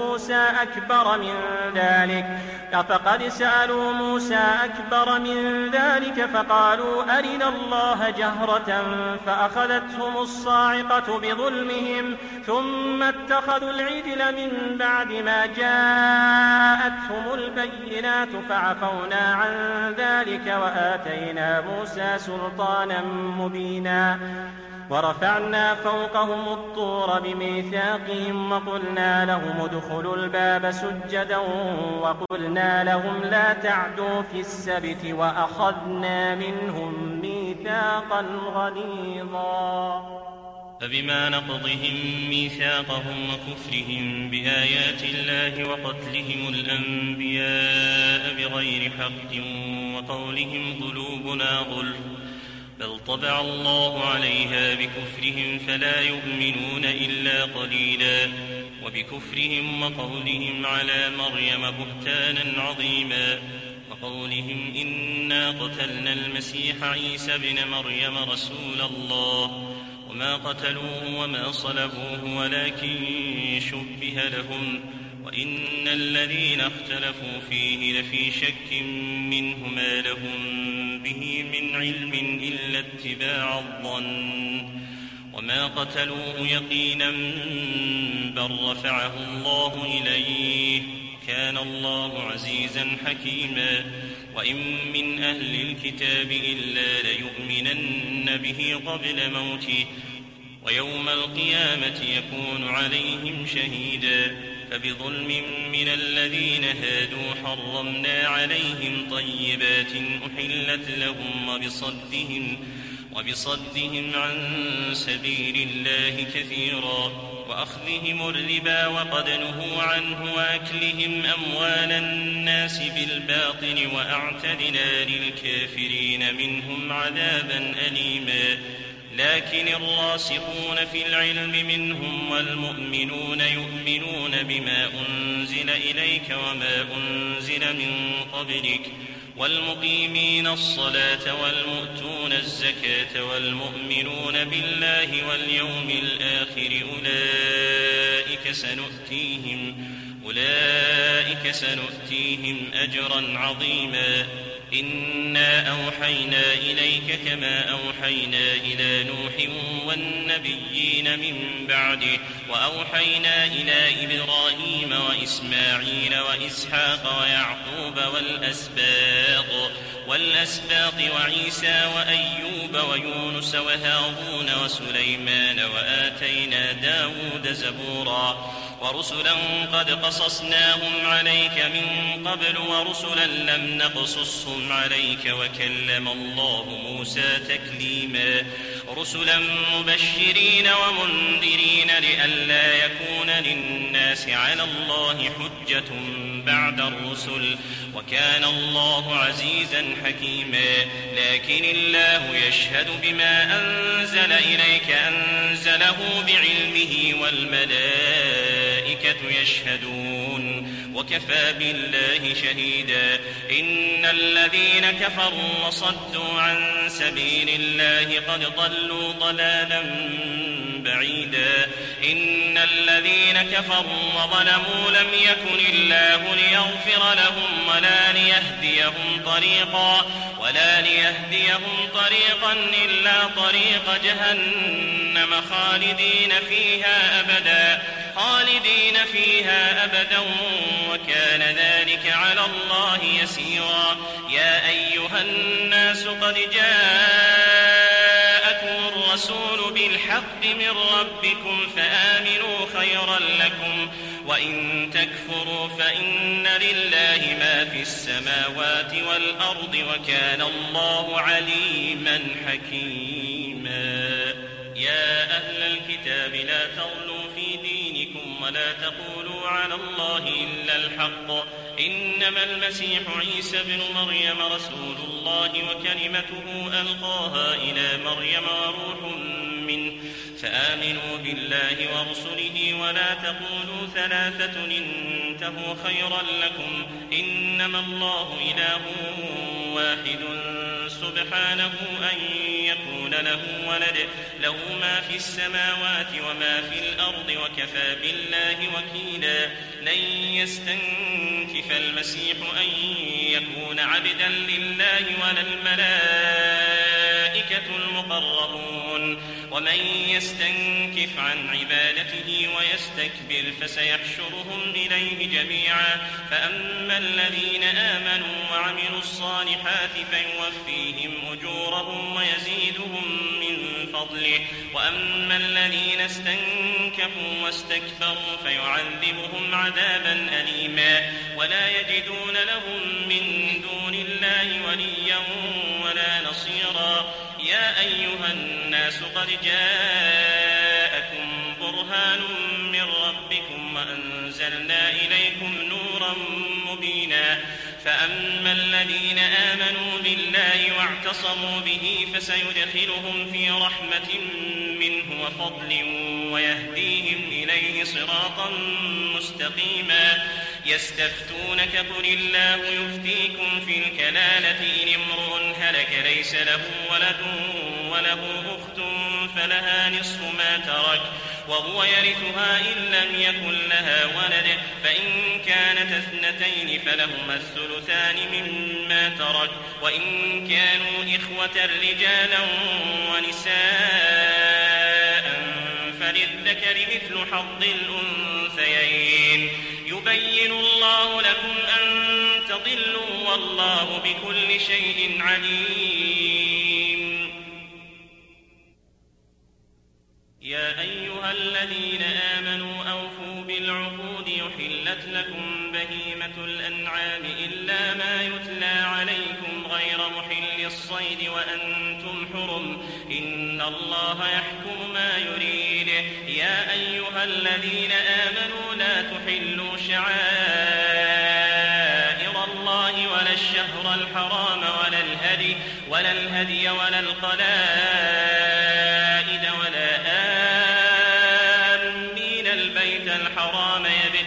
موسى أكبر من ذلك فقالوا أرنا الله جهرة فأخذتهم الصاعقة بظلمهم ثم اتخذوا العجل من بعد ما جاءتهم البينات فعفونا عن ذلك وآتينا موسى سلطانا مبينا. ورفعنا فوقهم الطور بميثاقهم وقلنا لهم ادخلوا الباب سجدا وقلنا لهم لا تعدوا في السبت وأخذنا منهم ميثاقا غليظا. فبما نقضهم ميثاقهم وكفرهم بآيات الله وقتلهم الأنبياء بغير حق وقولهم قلوبنا غلف بل طبع الله عليها بكفرهم فلا يؤمنون إلا قليلا. وبكفرهم وقولهم على مريم بهتانا عظيما وقولهم إنا قتلنا المسيح عيسى ابن مريم رسول الله وما قتلوه وما صلبوه ولكن شبه لهم وإن الذين اختلفوا فيه لفي شك منه ما لهم به من علم إلا اتباع الظن وما قتلوه يقينا بل رفعه الله إليه كان الله عزيزا حكيما. وإن من أهل الكتاب إلا ليؤمنن به قبل موته ويوم القيامة يكون عليهم شهيدا. فبظلم من الذين هادوا حرمنا عليهم طيبات أحلت لهم وبصدهم عن سبيل الله كثيرا وأخذهم الربا وقد نهوا عنه وأكلهم أموال الناس بالباطل وأعتدنا للكافرين منهم عذابا أليما. لكن الراسخون في العلم منهم والمؤمنون يؤمنون بما أنزل إليك وما أنزل من قبلك والمقيمين الصلاة والمؤتون الزكاة والمؤمنون بالله واليوم الآخر أولئك سنؤتيهم أجرا عظيما. إنا أوحينا إليك كما أوحينا إلى نوح والنبيين من بعده وأوحينا إلى إبراهيم وإسماعيل وإسحاق ويعقوب والأسباط وعيسى وأيوب ويونس وهارون وسليمان وآتينا داود زبورا. ورسلا قد قصصناهم عليك من قبل ورسلا لم نقصصهم عليك وكلم الله موسى تكليما. رسلا مبشرين ومنذرين لئلا يكون للناس على الله حجة بعد الرسل وكان الله عزيزا حكيما. لكن الله يشهد بما أنزل إليك أنزله بعلمه والملائكة والملائكة يشهدون وكفى بالله شهيدا. إن الذين كفروا وصدوا عن سبيل الله قد ضلوا ضلالا بعيدا. إن الذين كفروا وظلموا لم يكن الله ليغفر لهم ولا ليهديهم طريقا إلا طريق جهنم خالدين فيها أبدا وكان ذلك على الله يسيرا. يا أيها الناس قد جاءكم الرسول بالحق من ربكم فآمنوا خيرا لكم، وإن تكفروا فإن لله ما في السماوات والأرض وكان الله عليما حكيما. يا أهل الكتاب لا تغلوا في دينكم ولا تقولوا على الله إلا الحق، إنما المسيح عيسى بن مريم رسول الله وكلمته ألقاها إلى مريم وروح منه، فآمنوا بالله ورسله ولا تقولوا ثلاثة انتهوا خيرا لكم، إنما الله إله واحد سبحانه أن يكون له ولد، له ما في السماوات وما في الأرض وكفى بالله وكيلا. لن يستنكف المسيح أن يكون عبدا لله ولا الملائكة المقربون، ومن يستنكف عن عبادته ويستكبر فسيحشرهم إليه جميعا. فأما الذين آمنوا وعملوا الصالحات فيوفيهم أجورهم ويزيدهم من فضله، وأما الذين استنكفوا واستكبروا فيعذبهم عذابا أليما ولا يجدون لهم من دون الله وليا ولا نصيرا. يا أيها الناس قد جاءكم برهان من ربكم وأنزلنا إليكم نورا مبينا. فأما الذين آمنوا بالله واعتصموا به فسيدخلهم في رحمة منه وفضل ويهديهم إليه صراطا مستقيما. يستفتونك قل الله يفتيكم في الكلالة إن امرؤ هلك ليس له ولد وله أخت فلها نصف ما ترك وهو يرثها إن لم يكن لها ولد، فإن كانت اثنتين فلهما الثلثان مما ترك، وإن كانوا إخوة رجالا ونساء فللذكر مثل حظ الأنثيين. يبين الله لكم أن تضلوا والله بكل شيء عليم. يا أيها الذين آمنوا أوفوا بالعقود يحلت لكم بهيمة الأنعام إلا ما يتلى عليكم غير محل الصيد وأنتم حرم، إن الله يحكم ما يريد. يا أيها الذين آمنوا لا تحلوا شعائر الله ولا الشهر الحرام ولا الهدي ولا القلائد ولا آمين البيت الحرام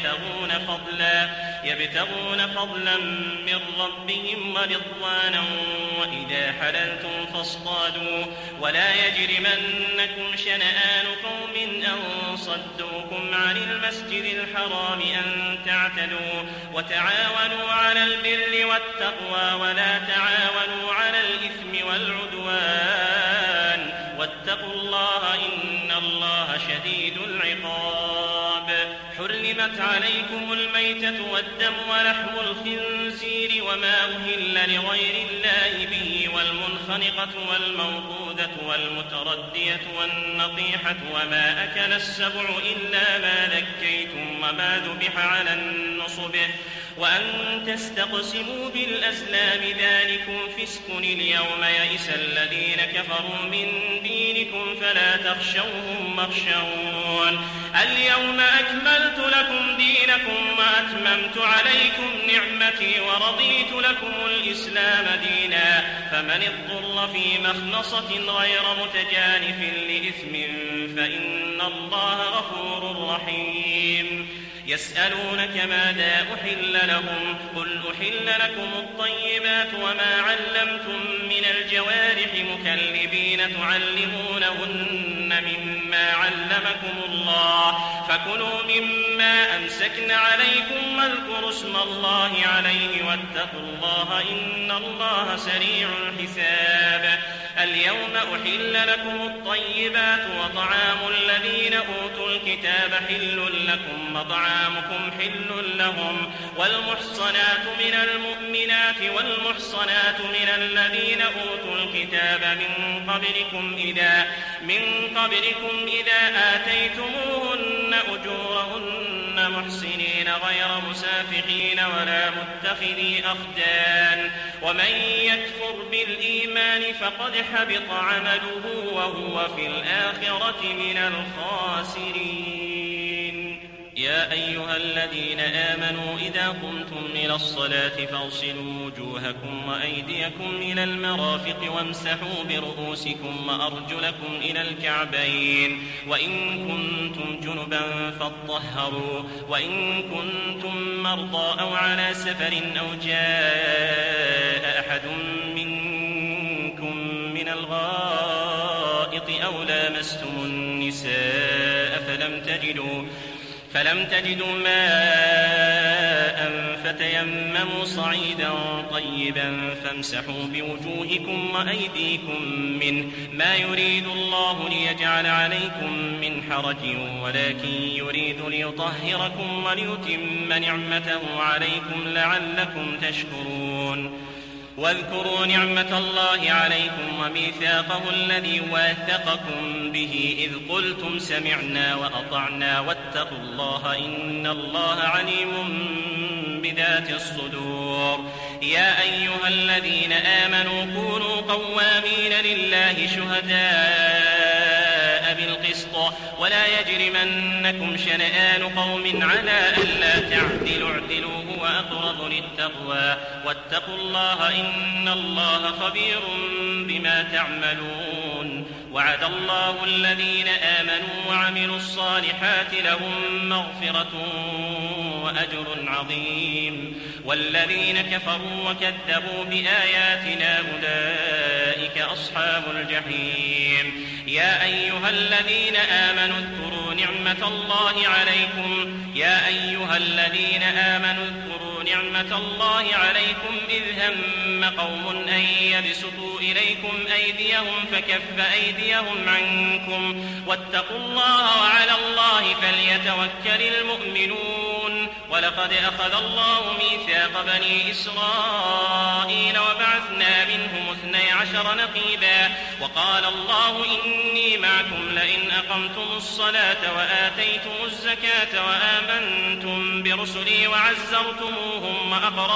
يبتغون فضلا من ربهم ورضوانا، وإذا حللتم فاصطادوا ولا يجرمنكم شنآن قوم أن صدوكم عن المسجد الحرام أن تعتدوا، وتعاونوا على البر والتقوى ولا تعاونوا على الإثم والعدوان، واتقوا الله إن الله شديد العقاب. حرمت عليكم الميتة والدم ولحم الخنزير وما أهل لغير الله به والمنخنقة والموقوذة والمتردية والنطيحة وما أكل السبع إلا ما ذكيتم وما ذبح على النصب وأن تستقسموا بالأزلام ذلكم فسق. اليوم يئس الذين كفروا من دينكم فلا تخشوهم واخشون. اليوم أكملت لكم دينكم وأتممت عليكم نعمتي ورضيت لكم الإسلام دينا، فمن اضطر في مخنصة غير متجانف لإثم فإن الله غفور رحيم. يسألونك ماذا أحل لهم قل أحل لكم الطيبات وما علمتم من الجوارح مكلبين تعلمونهن مما علمكم الله فكلوا مما أمسكن عليكم واذكروا اسم الله عليه واتقوا الله إن الله سريع الحساب. اليوم أحل لكم الطيبات وطعام الذين أوتوا الكتاب حل لكم وطعامكم حل لهم والمحصنات من المؤمنات والمحصنات من الذين أوتوا الكتاب من قبلكم إذا آتيتموهن أجورهن محسنين غير مسافحين ولا متخذي أخدان ومن يكفر بالإيمان فقد حبط عمله وهو في الآخرة من الخاسرين. يا أيها الذين آمنوا إذا قمتم إلى الصلاة فاغسلوا وجوهكم وأيديكم إلى المرافق وامسحوا برؤوسكم وأرجلكم إلى الكعبين وإن كنتم جنبا فاطهروا وإن كنتم مرضى أو على سفر أو جاء أحد منكم من الغائط أو لامستم النساء فلم تجدوا ماء فتيمموا صعيدا طيبا فامسحوا بوجوهكم وأيديكم منه ما يريد الله ليجعل عليكم من حرج ولكن يريد ليطهركم وليتم نعمته عليكم لعلكم تشكرون. واذكروا نعمة الله عليكم وميثاقه الذي واثقكم به إذ قلتم سمعنا وأطعنا واتقوا الله إن الله عليم بذات الصدور. يا أيها الذين آمنوا كونوا قوامين لله شهداء بالقسط ولا يجرمنكم شنآن قوم على ألا تعدلوا اعدلوا هو أقرب للتقوى واتقوا الله إن الله خبير بما تعملون. وعد الله الذين آمنوا وعملوا الصالحات لهم مغفرة وأجر عظيم والذين كفروا وكذبوا بآياتنا أولئك أصحاب الجحيم. يا أيها الذين آمنوا اذكروا نعمة الله عليكم إذ هم قوم أن يبسطوا إليكم أيديهم فكف أيديهم عنكم واتقوا الله وعلى الله فليتوكل المؤمنون. ولقد أخذ الله ميثاق بني إسرائيل وبعثنا منهم 12 نقيبا وقال الله إني معكم لئن أقمتم الصلاة وآتيتم الزكاة وآمنتم برسلي وعزرتموهم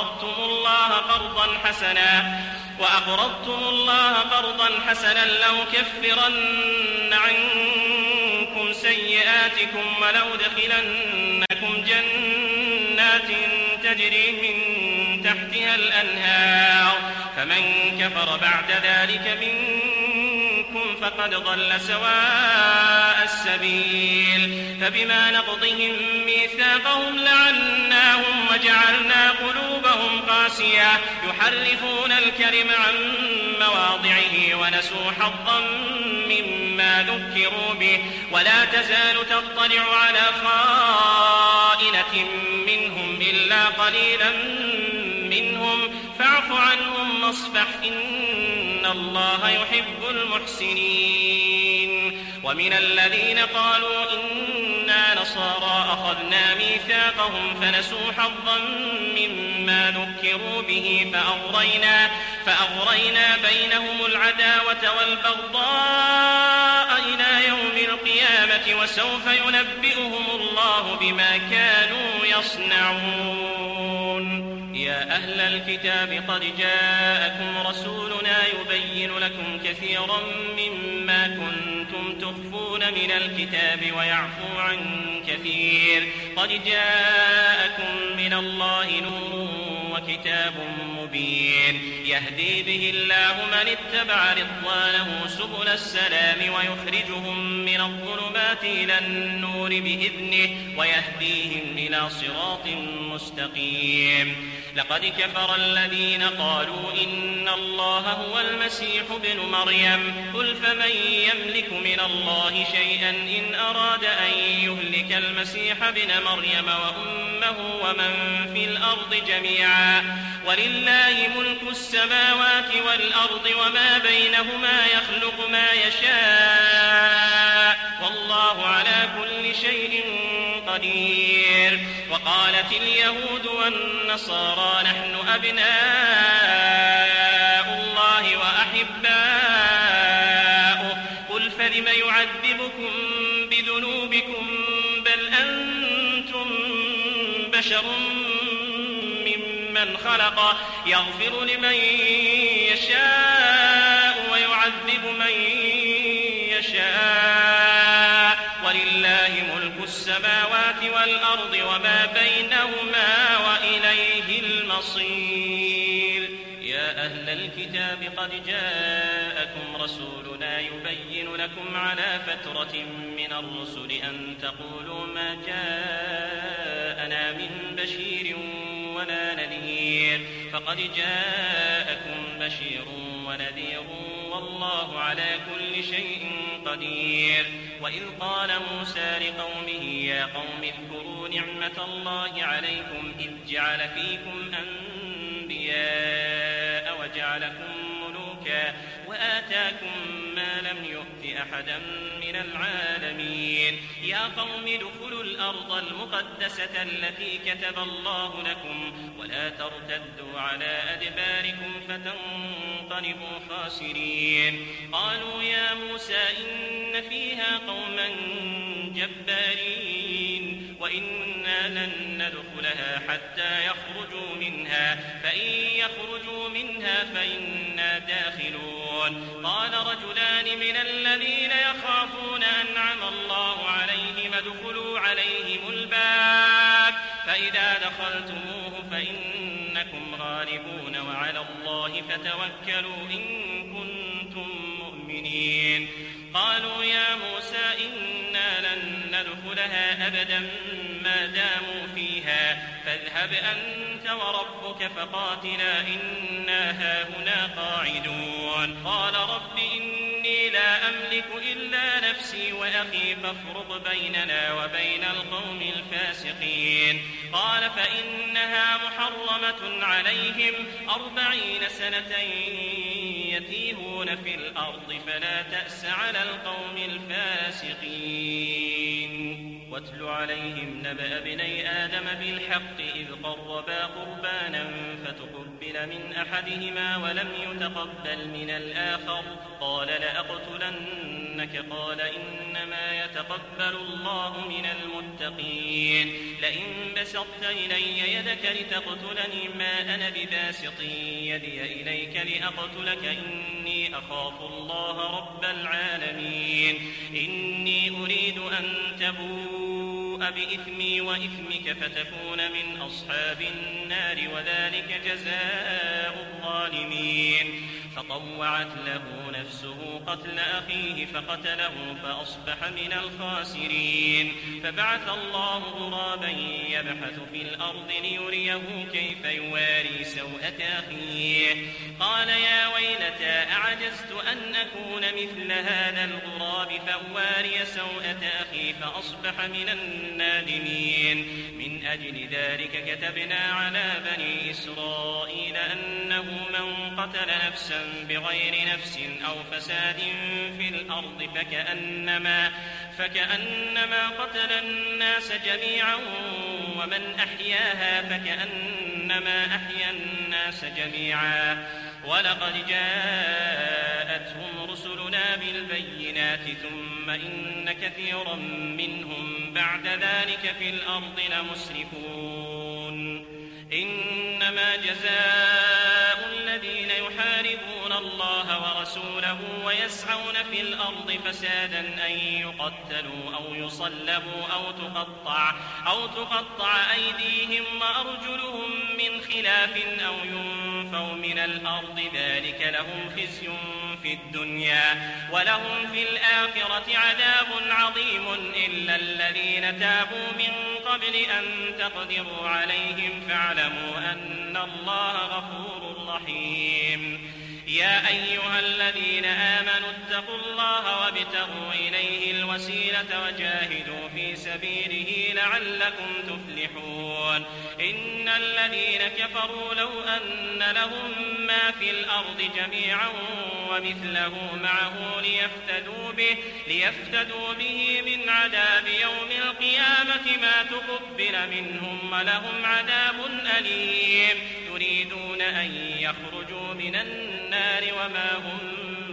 وأقرضتم الله قرضا حسنا لأكفرن عنكم سيئاتكم ولأدخلنكم جنات تجري من تحتها الأنهار فمن كفر بعد ذلك منكم فقد ضل سواء السبيل. فبما نقضهم ميثاقهم لعناهم وجعلنا قلوبهم قاسية يحرفون الكلم عن مواضعه ونسوا حظا مما ذكروا به ولا تزال تطلع على خائنة منهم إلا قليلا منهم فاعف عنهم واصفح إن الله يحب المحسنين. ومن الذين قالوا إنا نصارى أخذنا ميثاقهم فنسوا حظا مما ذكروا به فأغرينا بينهم العداوة والبغضاء إلى يوم القيامة وسوف ينبئهم الله بما كانوا يصنعون. يا أهل الكتاب قد جاءكم رسولنا يبين لكم كثيرا مما كنتم تخفون من الكتاب ويعفو عن كثير قد جاءكم من الله نور وكتاب مبين يهدي به الله من اتبع رضوانه سبل السلام ويخرجهم من الظلمات إلى النور بإذنه ويهديهم إلى صراط مستقيم. لقد كفر الذين قالوا إن الله هو المسيح ابن مريم قل فمن يملك من الله شيئا إن أراد أن يهلك المسيح ابن مريم وأمه ومن في الأرض جميعا ولله ملك السماوات والأرض وما بينهما يخلق ما يشاء والله على كل شيء قدير. وقالت اليهود والنصارى نحن أبناء الله وأحباؤه قل فلم يعذبكم بذنوبكم بل أنتم بشر ممن خلق يغفر لمن يشاء ويعذب من يشاء ولله ملك السماوات والأرض وما بينهما وإليه المصير. يا أهل الكتاب قد جاءكم رسولنا يبين لكم على فترة من الرسل أن تقولوا ما جاءنا من بشير ولا نذير فقد جاءكم بشير ونذير والله على كل شيء قدير. وإذ قال موسى لقومه يا قوم اذكروا نعمة الله عليكم إذ جعل فيكم أنبياء وجعلكم ملوكا وآتاكم ما لم يؤت أحدا من العالمين. يا قوم ادخلوا الأرض المقدسة التي كتب الله لكم ولا ترتدوا على أدباركم فتنقلبوا خاسرين. قالوا يا موسى إن فيها قوما جبارين وإنا لن ندخلها حتى يخرجوا منها فإن يخرجوا منها فإنا داخلون. قال رجلان من الذين يخافون أنعم الله عليهم ادخلوا عليهم الباب فإذا دخلتموه فإنكم غالبون وعلى الله فتوكلوا إن كنتم مؤمنين. قالوا يا موسى إنا لن ندخلها أبدا ما داموا فيها فاذهب أنت وربك فقاتلا إنا هاهنا قاعدون. قال رب إني لا أملك إلا نفسي وأخي فافرق بيننا وبين القوم الفاسقين. قال فإنها محرمة عليهم 40 سنة يتيهون في الأرض فلا تأس على القوم الفاسقين. واتل عليهم نبأ ابني آدم بالحق إذ قربا قربانا فتقبل من أحدهما ولم يتقبل من الآخر قال لأقتلنك قال إنما يتقبل الله من المتقين. لئن بسطت إلي يدك لتقتلني ما أنا بباسط يدي إليك لأقتلك إني أخاف الله رب العالمين. إني أريد أن تبوء بإثمي وإثمك فتكون من أصحاب النار وذلك جزاء الظالمين. فطوعت له نفسه قتل أخيه فقتله فأصبح من الخاسرين. فبعث الله غرابا يبحث في الأرض ليريه كيف يواري سوءة أخيه قال يا ويلتى أعجزت أن أكون مثل هذا الغراب فأواري سوءة أخي فأصبح من النادمين. من أجل ذلك كتبنا على بني إسرائيل أنه من قتل نفسا بغير نفس أو فساد في الأرض فكأنما قتل الناس جميعا ومن أحياها فكأنما أحيا الناس جميعا. ولقد جاءتهم رسلنا بالبينات ثم إن كثيرا منهم بعد ذلك في الأرض لمسرفون. إنما جزاء الذين يحاربون الله ورسوله يخافونه ويسعون في الأرض فسادا أن يقتلوا أو يصلبوا أو تقطع أيديهم وأرجلهم من خلاف أو ينفوا من الأرض ذلك لهم خزي في الدنيا ولهم في الآخرة عذاب عظيم إلا الذين تابوا من قبل أن تقدروا عليهم فاعلموا أن الله غفور رحيم. يا أيها الذين آمنوا اتقوا الله وابتغوا إليه الوسيلة وجاهدوا في سبيله لعلكم تفلحون. إن الذين كفروا لو أن لهم ما في الأرض جميعا ومثله معه ليفتدوا به من عذاب يوم القيامة ما تقبل منهم ولهم عذاب أليم. يريدون أن يخرجوا من النار وما هم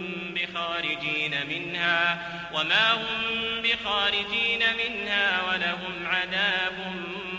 بخارجين منها ولهم عذاب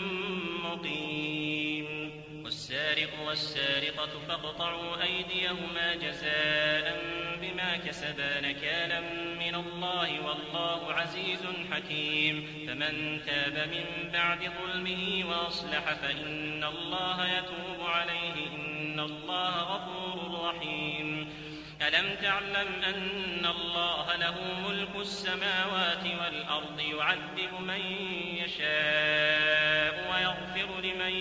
مقيم. والسارق والسارقة فاقطعوا أيديهما جزاء بما كسبا نكالا من الله والله عزيز حكيم. فمن تاب من بعد ظلمه وأصلح فإن الله يتوب عليه إن الله غفور رحيم. ألم تعلم أن الله له ملك السماوات والأرض يعذب من يشاء ويغفر لمن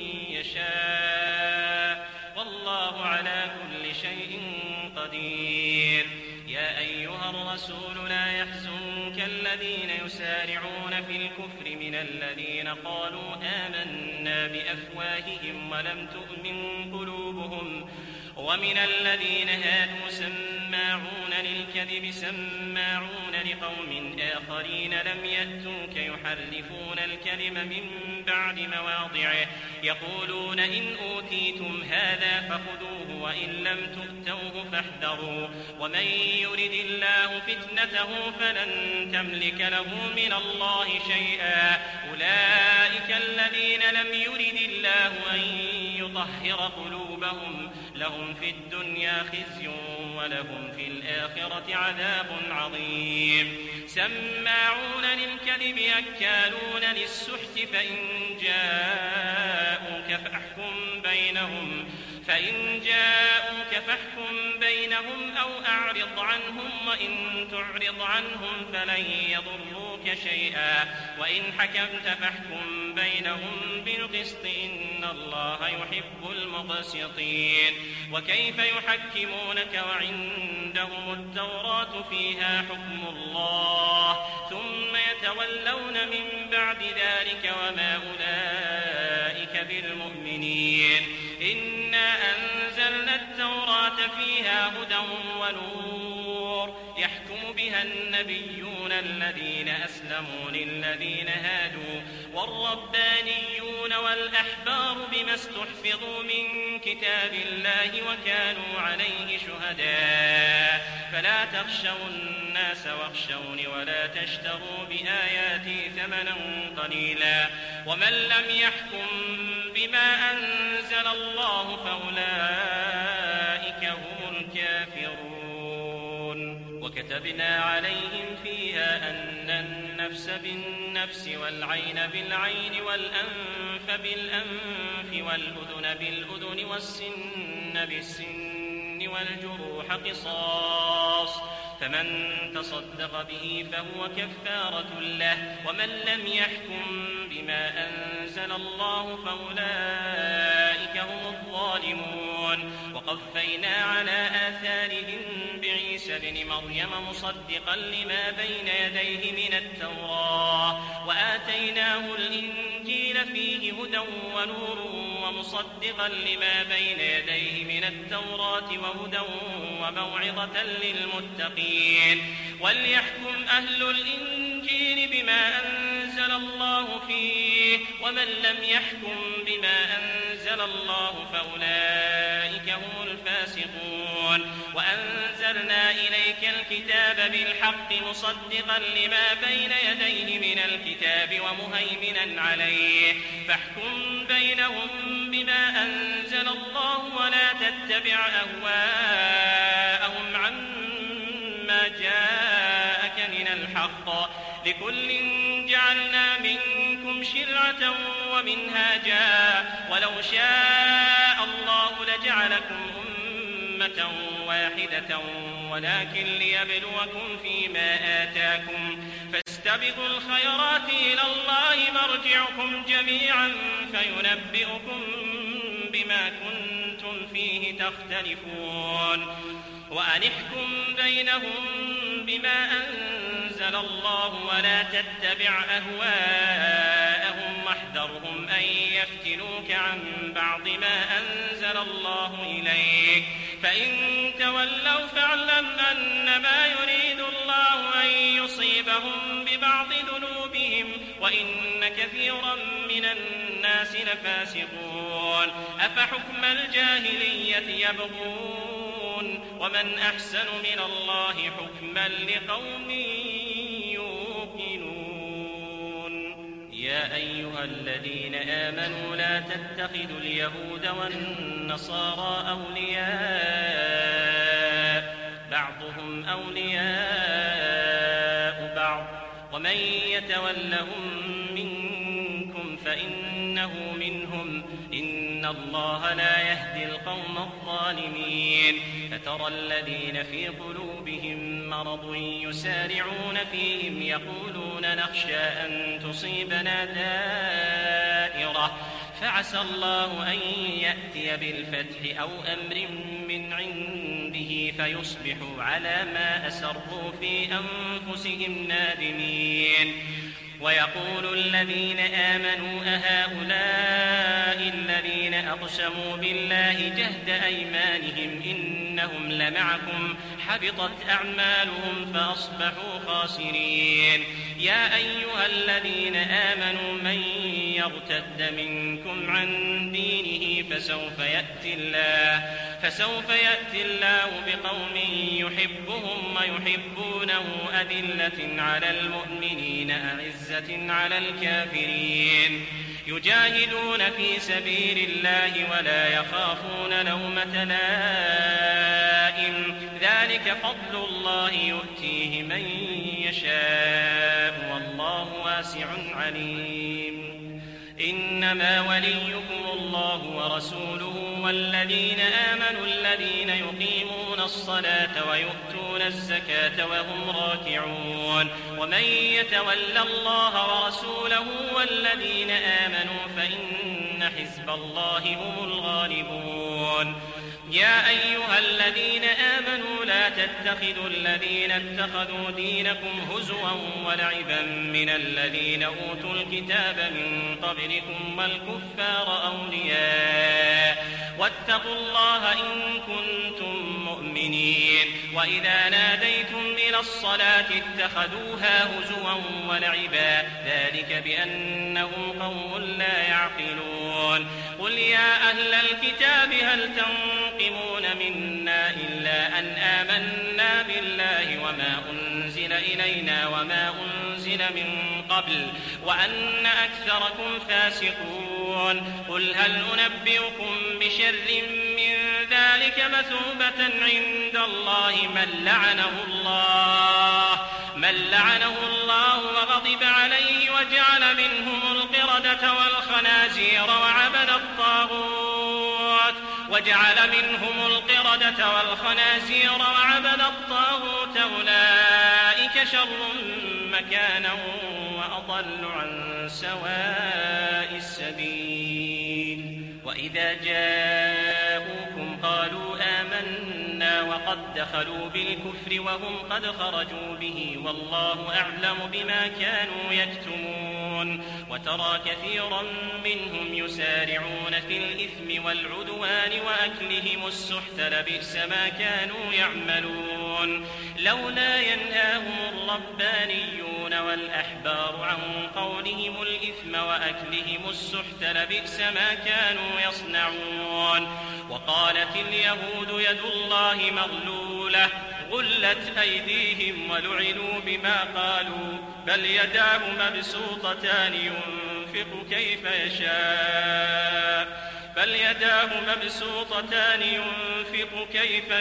يشاء والله على كل شيء قدير. يا أيها الرسول لا يحزنك الذين يسارعون في الكفر من الذين قالوا آمنا بأفواههم ولم تؤمن قلوبهم ومن الذين هادوا سماعون للكذب سماعون لقوم آخرين لم يأتوك يحرفون الكلم من بعد مواضعه يقولون إن أوتيتم هذا فخذوه وإن لم تؤتوه فاحذروا ومن يرد الله فتنته فلن تملك له من الله شيئا. أولئك الذين لم يرد الله أن يطهر قلوبهم لهم في الدنيا خزي ولهم في الآخرة عذاب عظيم. سماعون للكذب أكالون للسحت فإن جاءوك فاحكم بينهم أو أعرض عنهم وإن تعرض عنهم فلن يضروك شيئا وإن حكمت فاحكم بينهم بالقسط إن الله يحب المقسطين. وكيف يحكمونك وعندهم التوراة فيها حكم الله ثم يتولون من بعد ذلك وما أولئك بالمؤمنين. إنا أنزلنا التوراة فيها هدى ونور يحكم بها النبيون الذين أسلموا للذين هادوا والربانيون والأحبار بما استحفظوا من كتاب الله وكانوا عليه شهداء. فلا تخشوا الناس واخشوني ولا تشتروا بآياتي ثمنا قليلا ومن لم يحكم بما أنزل الله فأولئك هم الكافرون. وكتبنا عليهم فيها أن النفس بالنفس والعين بالعين والأنف بالأنف والأذن بالأذن والسن بالسن والجروح قصاص فمن تصدق به فهو كفارة له ومن لم يحكم بما أنزل الله فأولئك هم الظالمون. وقفينا على آثارهم بعيسى ابن مريم مصدقا لما بين يديه من التوراة وآتيناه الإنجيل فيه هدى ونور ومصدقا لما بين يديه من التوراة وهدى وموعظة للمتقين. وليحكم أهل الإنجيل بما أنزل الله فيه ومن لم يحكم بما أنزل الله فأولئك هم الفاسقون. وأنزلنا إليك الكتاب بالحق مصدقا لما بين يديه من الكتاب ومهيمنا عليه فاحكم بينهم بما أنزل الله ولا تتبع أهواءهم عما ومنها جاء ولو شاء الله لجعلكم أمة واحدة ولكن ليبلوكم فيما آتاكم فاستبقوا الخيرات إلى الله مرجعكم جميعا فينبئكم بما كنتم فيه تختلفون وأن احكم بينهم بما أنزل الله ولا تتبع أهواءهم واحذرهم أن يفتنوك عن بعض ما أنزل الله إليك فإن تولوا فاعلم أنما يريد الله أن يصيبهم ببعض ذنوبهم وإن كثيرا من الناس لفاسقون أفحكم الجاهلية يبغون ومن أحسن من الله حكما لقوم يوقنون يا أيها الذين آمنوا لا تتخذوا اليهود والنصارى أولياء بعضهم أولياء بعض ومن يتولهم منكم فإنه منهم إن الله لا يهدي القوم الظالمين فترى الذين في قلوبهم مرض يسارعون فيهم يقولون نخشى أن تصيبنا دائرة فعسى الله أن يأتي بالفتح أو أمر من عنده فيصبحوا على ما أسروا في أنفسهم نادمين ويقول الذين آمنوا أهؤلاء الذين أقسموا بالله جهد أيمانهم إنهم لمعكم حبطت أعمالهم فأصبحوا خاسرين يا أيها الذين آمنوا من يرتد منكم عن دينه فسوف يأتي الله بقوم يحبهم ويحبونه أذلة على المؤمنين أعزة على الكافرين يجاهدون في سبيل الله ولا يخافون لومة لائم ذلك فضل الله يؤتيه من يشاء والله واسع عليم إنما وليكم الله ورسوله والذين آمنوا الذين يقيمون الصلاة ويؤتون الزكاة وهم راكعون ومن يتول الله ورسوله والذين آمنوا فإن حزب الله هم الغالبون يا أيها الذين آمنوا لا تتخذوا الذين اتخذوا دينكم هزوا ولعبا من الذين أوتوا الكتاب من قبلكم والكفار أولياء واتقوا الله إن كنتم مؤمنين وإذا ناديتم إلى الصلاة اتخذوها هزوا ولعبا ذلك بأنهم قوم لا يعقلون قل يا أهل الكتاب هل تنقمون منا إلا أن آمنا بالله وما أنزل إلينا وما أنزل من قبل وأن أكثركم فاسقون قل هل أنبئكم بشر من ذلك مثوبة عند الله من لعنه الله وغضب عليه وجعل منهم القردة والخنازير وعبد الطاغوت أولئك شر مكانا وأضل عن سواء السبيل وإذا جاءوكم قالوا آمنا وقد دخلوا بالكفر وهم قد خرجوا به والله أعلم بما كانوا يكتمون وترى كثيرا منهم يسارعون في الإثم والعدوان وأكلهم السحت لبئس ما كانوا يعملون لولا ينهاهم الربانيون والأحبار عن قولهم الإثم وأكلهم السحت لبئس ما كانوا يصنعون وقالت اليهود يد الله مغلولة غلت أيديهم ولعنوا بما قالوا بل يداه مبسوطتان ينفق كيف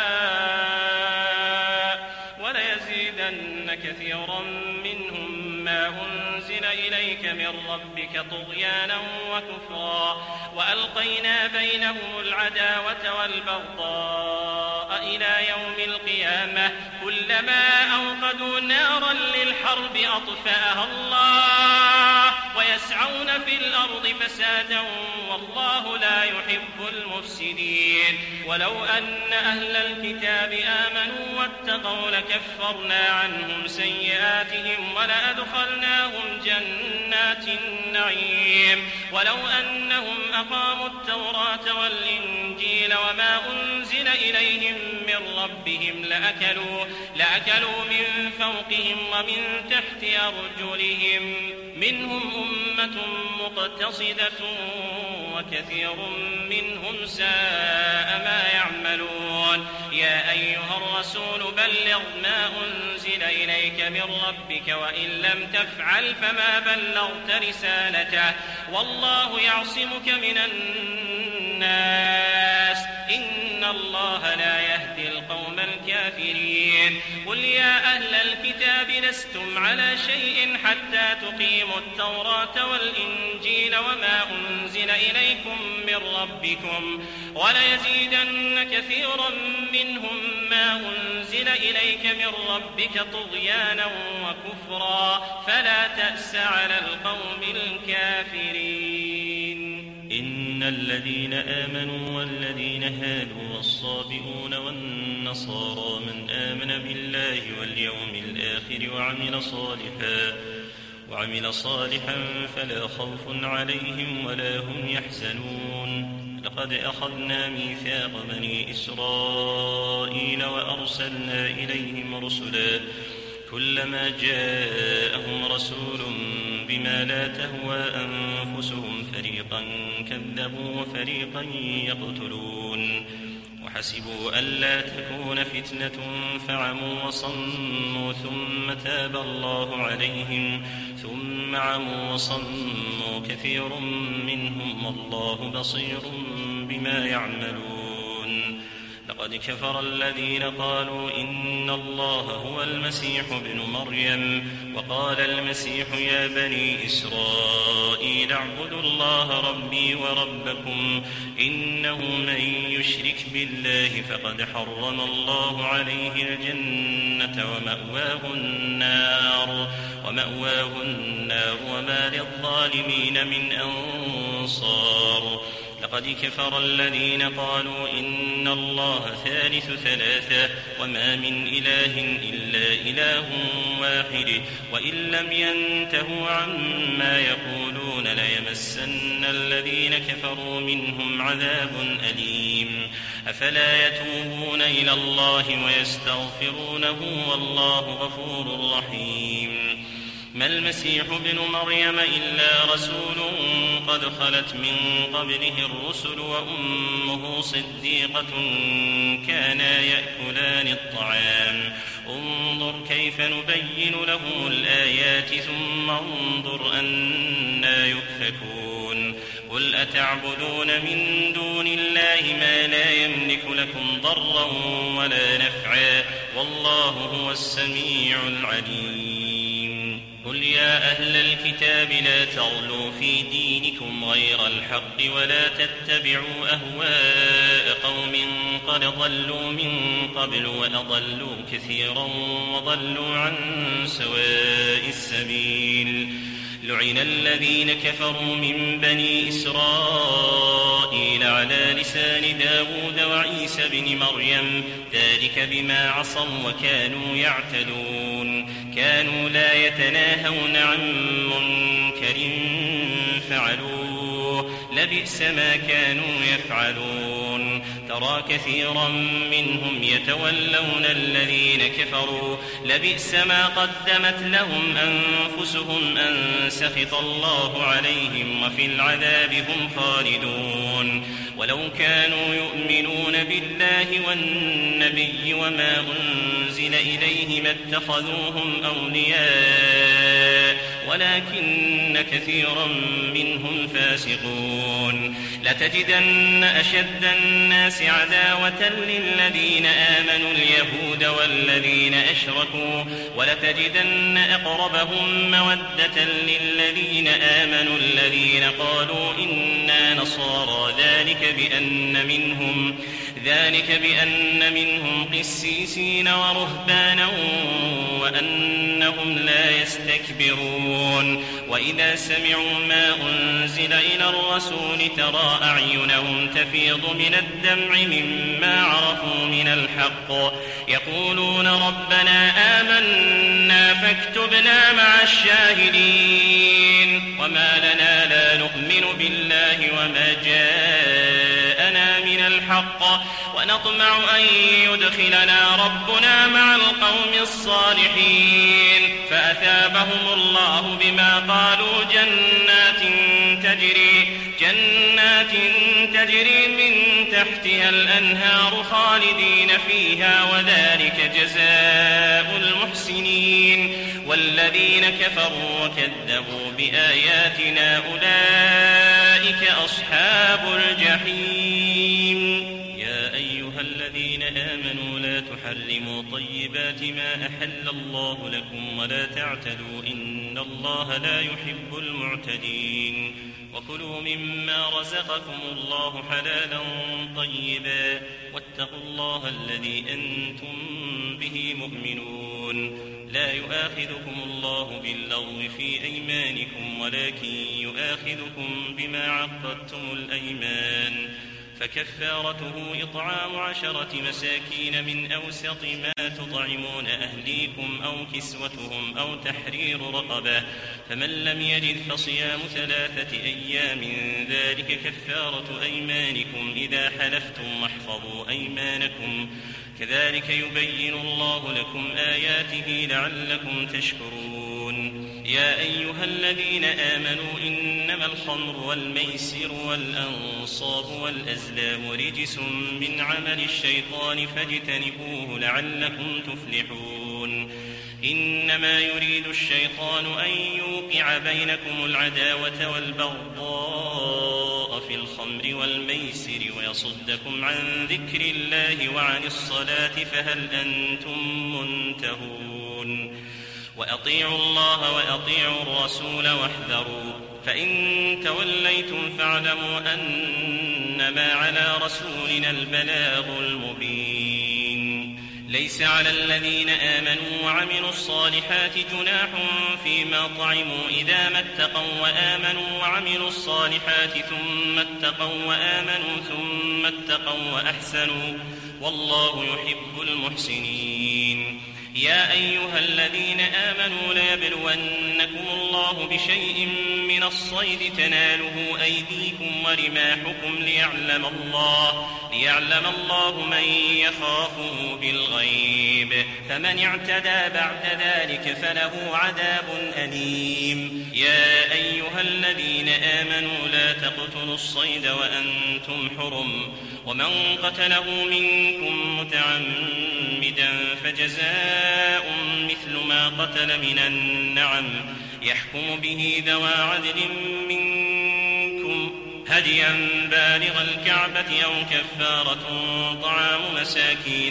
يشاء وليزيدن كثيرا منهم ما ما أنزل إليك من ربك طغيانا وكفرا وألقينا بينهم العداوة والبغضاء إلى يوم القيامة كلما أوقدوا نارا للحرب أطفأها الله ويسعون في الأرض فسادا والله لا يحب المفسدين ولو أن أهل الكتاب آمنوا واتقوا لكفرنا عنهم سيئاتهم ولأدخلناهم جنات النعيم ولو أنهم أقاموا التوراة والإنجيل وما أنزل إليهم من ربهم لأكلوا من فوقهم ومن تحت أرجلهم منهم أمة مقتصدة وكثير منهم ساء ما يعملون يا أيها الرسول بلغ ما أنزل إليك من ربك وإن لم تفعل فما بلغت رسالته والله يعصمك من الناس إن الله لا يهدي القوم الكافرين قل يا أهل الكتاب لستم على شيء حتى تقيموا التوراة والإنجيل وما أنزل إليكم من ربكم وليزيدن كثيرا منهم ما أنزل إليك من ربك طغيانا وكفرا فلا تأس على القوم الكافرين إن الذين آمنوا والذين هادوا والصابئون والنصارى من آمن بالله واليوم الآخر وعمل صالحا فلا خوف عليهم ولا هم يحزنون لقد أخذنا ميثاق بني إسرائيل وأرسلنا إليهم رسلا كلما جاءهم رسول بما لا تهوى أنفسهم فريقا كذبوا وفريقا يقتلون وحسبوا ألا تكون فتنة فعموا وصموا ثم تاب الله عليهم ثم عموا وصموا كثير منهم والله بصير بما يعملون لقد كفر الذين قالوا إن الله هو المسيح ابن مريم وقال المسيح يا بني إسرائيل اعبدوا الله ربي وربكم إنه من يشرك بالله فقد حرم الله عليه الجنة ومأواه النار وما للظالمين من أنصار لقد كفر الذين قالوا إن الله ثالث ثلاثة وما من إله إلا إله واحد وإن لم ينتهوا عما يقولون ليمسن الذين كفروا منهم عذاب أليم أفلا يتوبون إلى الله ويستغفرونه والله غفور رحيم ما المسيح ابن مريم إلا رسول قد خلت من قبله الرسل وأمه صديقة كانا يأكلان الطعام انظر كيف نبين لهم الآيات ثم انظر أنا يؤفكون قل أتعبدون من دون الله ما لا يملك لكم ضرا ولا نفعا والله هو السميع العليم قل يا أهل الكتاب لا تغلوا في دينكم غير الحق ولا تتبعوا أهواء قوم قد ضلوا من قبل وأضلوا كثيرا وضلوا عن سواء السبيل لعن الذين كفروا من بني إسرائيل على لسان داود وعيسى بن مريم ذلك بما عصوا وكانوا يعتدون كانوا لا يتناهون عن منكر فعلوه لبئس ما كانوا يفعلون ترى كثيرا منهم يتولون الذين كفروا لبئس ما قدمت لهم أنفسهم أن سخط الله عليهم وفي العذاب هم خالدون ولو كانوا يؤمنون بالله والنبي وما أنزل إليه ما اتخذوهم أولياء ولكن كثيرا منهم فاسقون لتجدن أشد الناس عداوة للذين آمنوا اليهود والذين أشركوا ولتجدن أقربهم مودة للذين آمنوا الذين قالوا إنا نصارى ذلك بأن منهم قسيسين ورهبانا وأنهم لا يستكبرون وإذا سمعوا ما أنزل إلى الرسول ترى أعينهم تفيض من الدمع مما عرفوا من الحق يقولون ربنا آمنا فاكتبنا مع الشاهدين وما لنا لا نؤمن بالله وما جاءنا من الحق ونطمع أن يدخلنا ربنا مع القوم الصالحين فأثابهم الله بما قالوا جنات تجري من تحتها الأنهار خالدين فيها وذلك جزاء المحسنين والذين كفروا وكذبوا بآياتنا أولئك أصحاب الجحيم يا أيها الذين آمنوا لا تحرموا طيبات ما أحل الله لكم ولا تعتدوا إن الله لا يحب المعتدين وكلوا مما رزقكم الله حلالا طيبا واتقوا الله الذي أنتم به مؤمنون لا يؤاخذكم الله باللغو في أيمانكم ولكن يؤاخذكم بما عقدتم الأيمان فكفارته إطعام 10 مساكين من أوسط ما تطعمون أهليكم أو كسوتهم أو تحرير رقبة فمن لم يجد فصيام 3 أيام ذلك كفارة أيمانكم إذا حلفتم واحفظوا أيمانكم كذلك يبين الله لكم آياته لعلكم تشكرون يا أيها الذين آمنوا إنما الخمر والميسر والأنصاب والأزلام رجس من عمل الشيطان فاجتنبوه لعلكم تفلحون إنما يريد الشيطان أن يوقع بينكم العداوة والبغضاء في الخمر والميسر ويصدكم عن ذكر الله وعن الصلاة فهل أنتم منتهون وأطيعوا الله وأطيعوا الرسول واحذروا فإن توليتم فاعلموا أنما على رسولنا البلاغ المبين ليس على الذين آمنوا وعملوا الصالحات جناح فيما طعموا إذا ما اتقوا وآمنوا وعملوا الصالحات ثم اتقوا وآمنوا ثم اتقوا وأحسنوا والله يحب المحسنين يا أيها الذين آمنوا ليبلونكم الله بشيء من الصيد تناله أيديكم ورماحكم ليعلم الله من يخافه بالغيب فمن اعتدى بعد ذلك فله عذاب أليم يا أيها الذين آمنوا لا تقتلوا الصيد وأنتم حرم ومن قتله منكم متعمدا فجزاء مثل ما قتل من النعم يحكم به ذوى عدل منكم هديا بالغ الكعبة أو كفارة طعام مساكين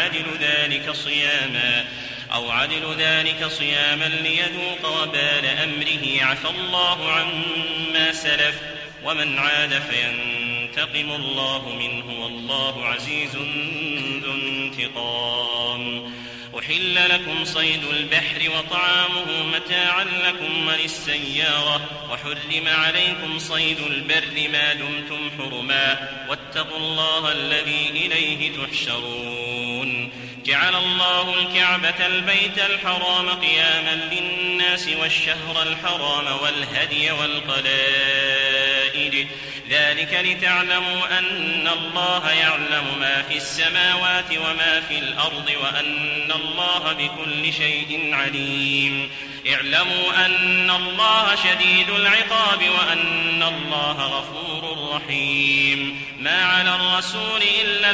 أو عدل ذلك صياما ليذوق وبال أمره عفى الله عما سلف ومن عاد فينتقم الله منه والله عزيز ذو انتقام أحل لكم صيد البحر وطعامه متاعا لكم وللسيارة وحرم عليكم صيد البر ما دمتم حرما واتقوا الله الذي إليه تحشرون جعل الله الكعبة البيت الحرام قياما للناس والشهر الحرام والهدي والقلائد ذلك لتعلموا أن الله يعلم ما في السماوات وما في الأرض وأن الله بكل شيء عليم اعلموا أن الله شديد العقاب وأن الله غفور رحيم ما على الرسول إلا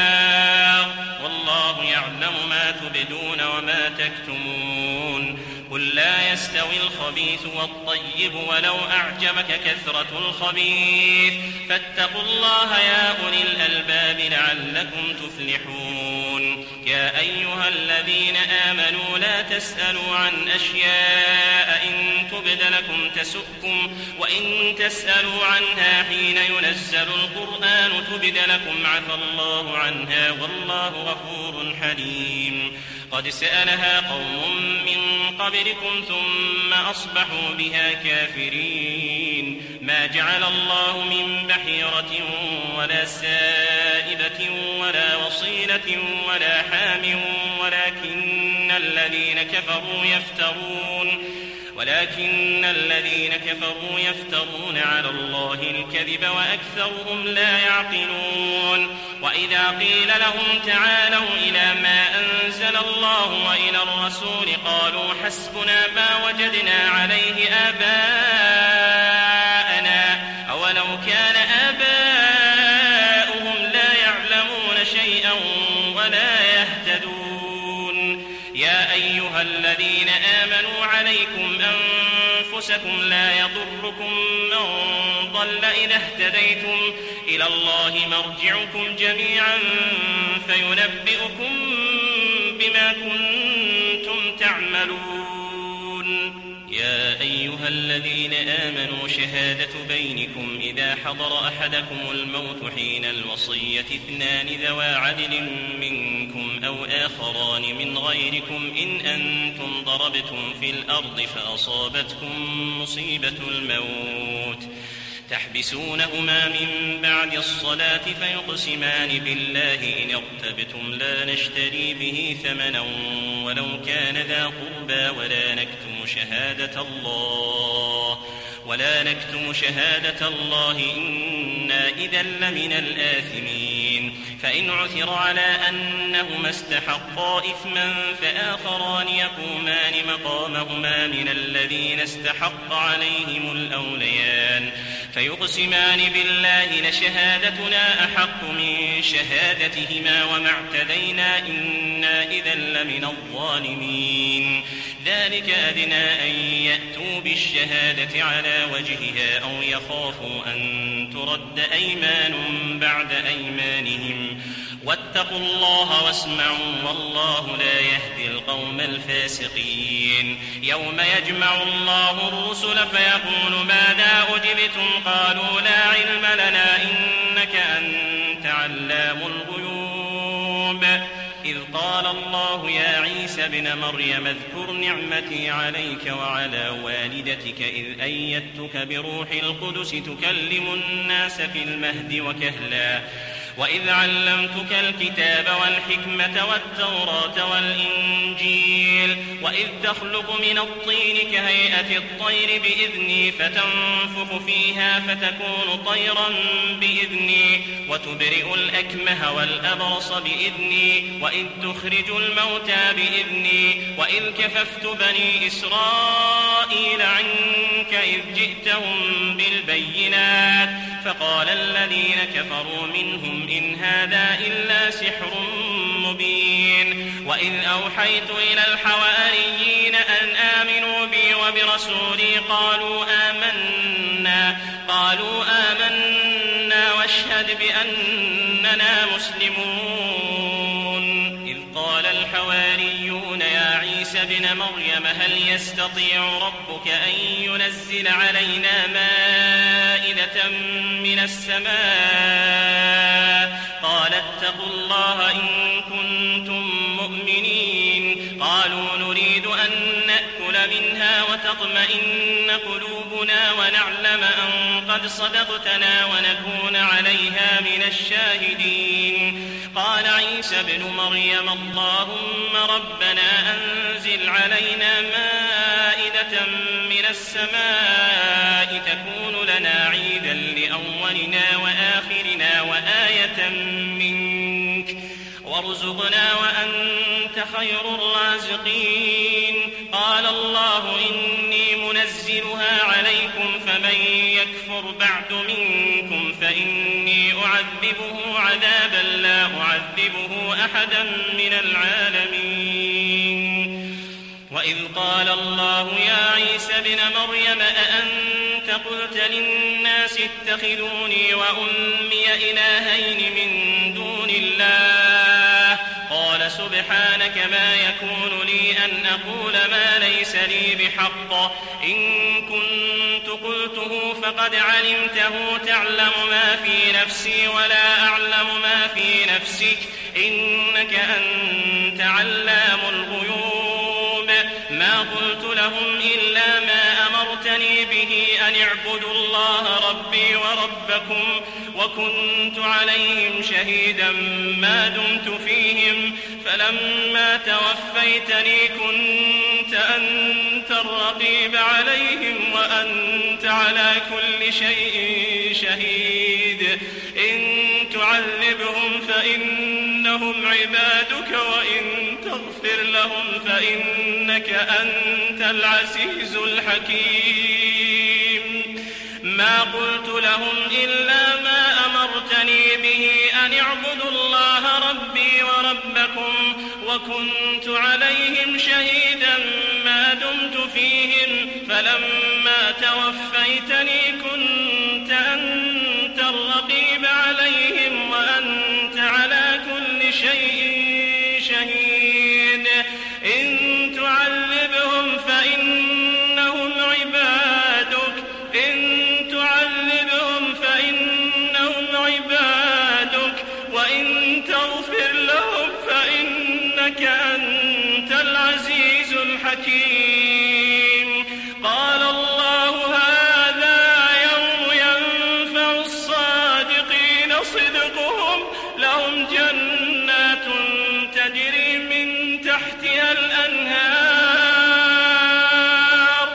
البلاغ والله يعلم ما تبدون وما تكتمون قل لا يستوي الخبيث والطيب ولو أعجبك كثرة الخبيث فاتقوا الله يا أولي الألباب لعلكم تفلحون. يا أيها الذين آمنوا لا تسألوا عن أشياء إن تبد لكم تسؤكم وإن تسألوا عنها حين ينزل القرآن تبد لكم عفى الله عنها والله غفور حليم. قد سألها قوم من قبلكم ثم أصبحوا بها كافرين. ما جعل الله من بحيرة ولا سائبة ولا وصيلة ولا حام ولكن الذين كفروا يفترون على الله الكذب وأكثرهم لا يعقلون. وإذا قيل لهم تعالوا إلى ما أنزل الله وإلى الرسول قالوا حسبنا ما وجدنا عليه آباءنا أولو كان آباؤهم لا يعلمون شيئا ولا يهتدون. يا أيها الذين آمنوا عليكم أنفسكم لا يضركم من ضل إذا اهتديتم إلى الله مرجعكم جميعا فينبئكم بما كنتم تعملون. يا أيها الذين آمنوا شهادة بينكم إذا حضر أحدكم الموت حين الوصية 2 ذوى عدل منكم أو آخران من غيركم إن أنتم ضربتم في الأرض فأصابتكم مصيبة الموت تحبسونهما من بعد الصلاة فيقسمان بالله إن ارتبتم لا نشتري به ثمنا ولو كان ذا قربى ولا نكتم شهادة الله إنا إذا لمن الآثمين. فإن عثر على أنهما استحقا إثما فآخران يقومان مقامهما من الذين استحق عليهم الأوليان فيقسمان بالله لشهادتنا أحق من شهادتهما وما اعتدينا إنا إذا لمن الظالمين. ذلك أدنى أن يأتوا بالشهادة على وجهها أو يخافوا أن ترد أيمان بعد أيمانهم واتقوا الله واسمعوا والله لا يهدي القوم الفاسقين. يوم يجمع الله الرسل فيقول ماذا أجبتم قالوا لا علم لنا إنك أنت علام الغيوب. إذ قال الله يا عيسى ابن مريم اذكر نعمتي عليك وعلى والدتك إذ أيدتك بروح القدس تكلم الناس في المهد وكهلا وإذ علمتك الكتاب والحكمة والتوراة والإنجيل وإذ تخلق من الطين كهيئة الطير بإذني فتنفخ فيها فتكون طيرا بإذني وتبرئ الأكمه والأبرص بإذني وإذ تخرج الموتى بإذني وإذ كففت بني إسرائيل عنك إذ جئتهم بالبينات فقال الذين كفروا منهم إن هذا إلا سحر مبين. وإذ أوحيت إلى الحواريين أن آمنوا بي وبرسولي قالوا آمنا واشهد بأننا مسلمون. إذ قال الحواريون يا عيسى ابن مريم هل يستطيع ربك أن ينزل علينا مائدة من السماء قال اتقوا الله إن كنتم مؤمنين. قالوا نريد أن نأكل منها وتطمئن قلوبنا ونعلم أن قد صدقتنا ونكون عليها من الشاهدين. قال عيسى ابن مريم اللهم ربنا أنزل علينا مائدة من السماء تكون لنا عيدا لأولنا وآخرنا وآية منك وارزقنا وأنت خير الرازقين. قال الله إني منزلها عليكم فمن يكفر بعد منكم فإني أعذبه عذابا لا أعذبه أحدا من العالمين. وإذ قال الله يا عيسى ابن مريم أأنت قلت للناس اتخذوني وأمي إلهين من دون الله قال سبحانك ما يكون لي أن أقول ما ليس لي بحق إن كنت قلته فقد علمته تعلم ما في نفسي ولا أعلم ما في نفسك إنك أنت علام الغيوب ما قلت لهم إلا ما أمرتني به أن اعبدوا الله ربي وربكم وكنت عليهم شهيدا ما دمت فيهم فلما توفيتني كنت أنت الرقيب عليهم وأنت على كل شيء شهيد إن تعذبهم فإنهم عبادك وإن تغفر لهم فإنك أنت العزيز الحكيم ما قلت لهم إلا ما أمرتني به أن اعبدوا الله ربي وربكم وكنت عليهم شهيدا ما دمت فيهم فلما توفيتني كنت أنت الرقيب عليهم وأنت على كل شيء شهيد إن تعذبهم فإنهم عبادك وإن تغفر لهم فإنك أنت العزيز الحكيم قال الله هذا يوم ينفع الصادقين صدقهم لهم جنات تجري من تحتها الأنهار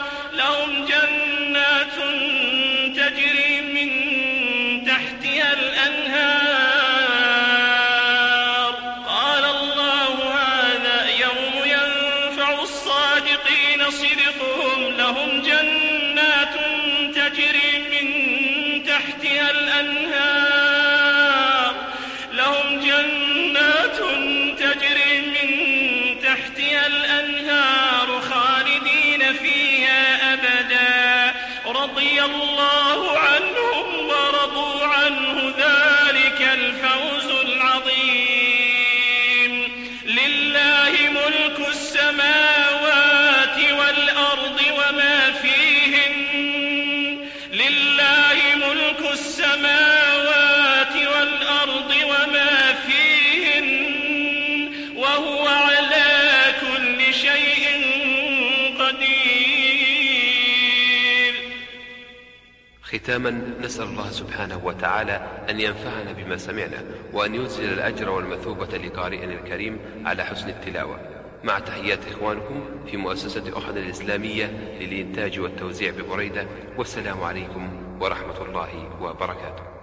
قال الله هذا يوم ينفع الصادقين صدقهم لهم جنات تجري من تحتها الأنهار خالدين فيها أبدا رضي الله عنهم ورضوا عنه ذلك الفوز العظيم لله ملك السماوات والأرض وما فيهن وهو على كل شيء قدير. ختاما نسأل الله سبحانه وتعالى أن ينفعنا بما سمعنا وأن ينزل الأجر والمثوبة لقارئنا الكريم على حسن التلاوة، مع تحيات إخوانكم في مؤسسة أحد الإسلامية للإنتاج والتوزيع ببريدة، والسلام عليكم ورحمة الله وبركاته.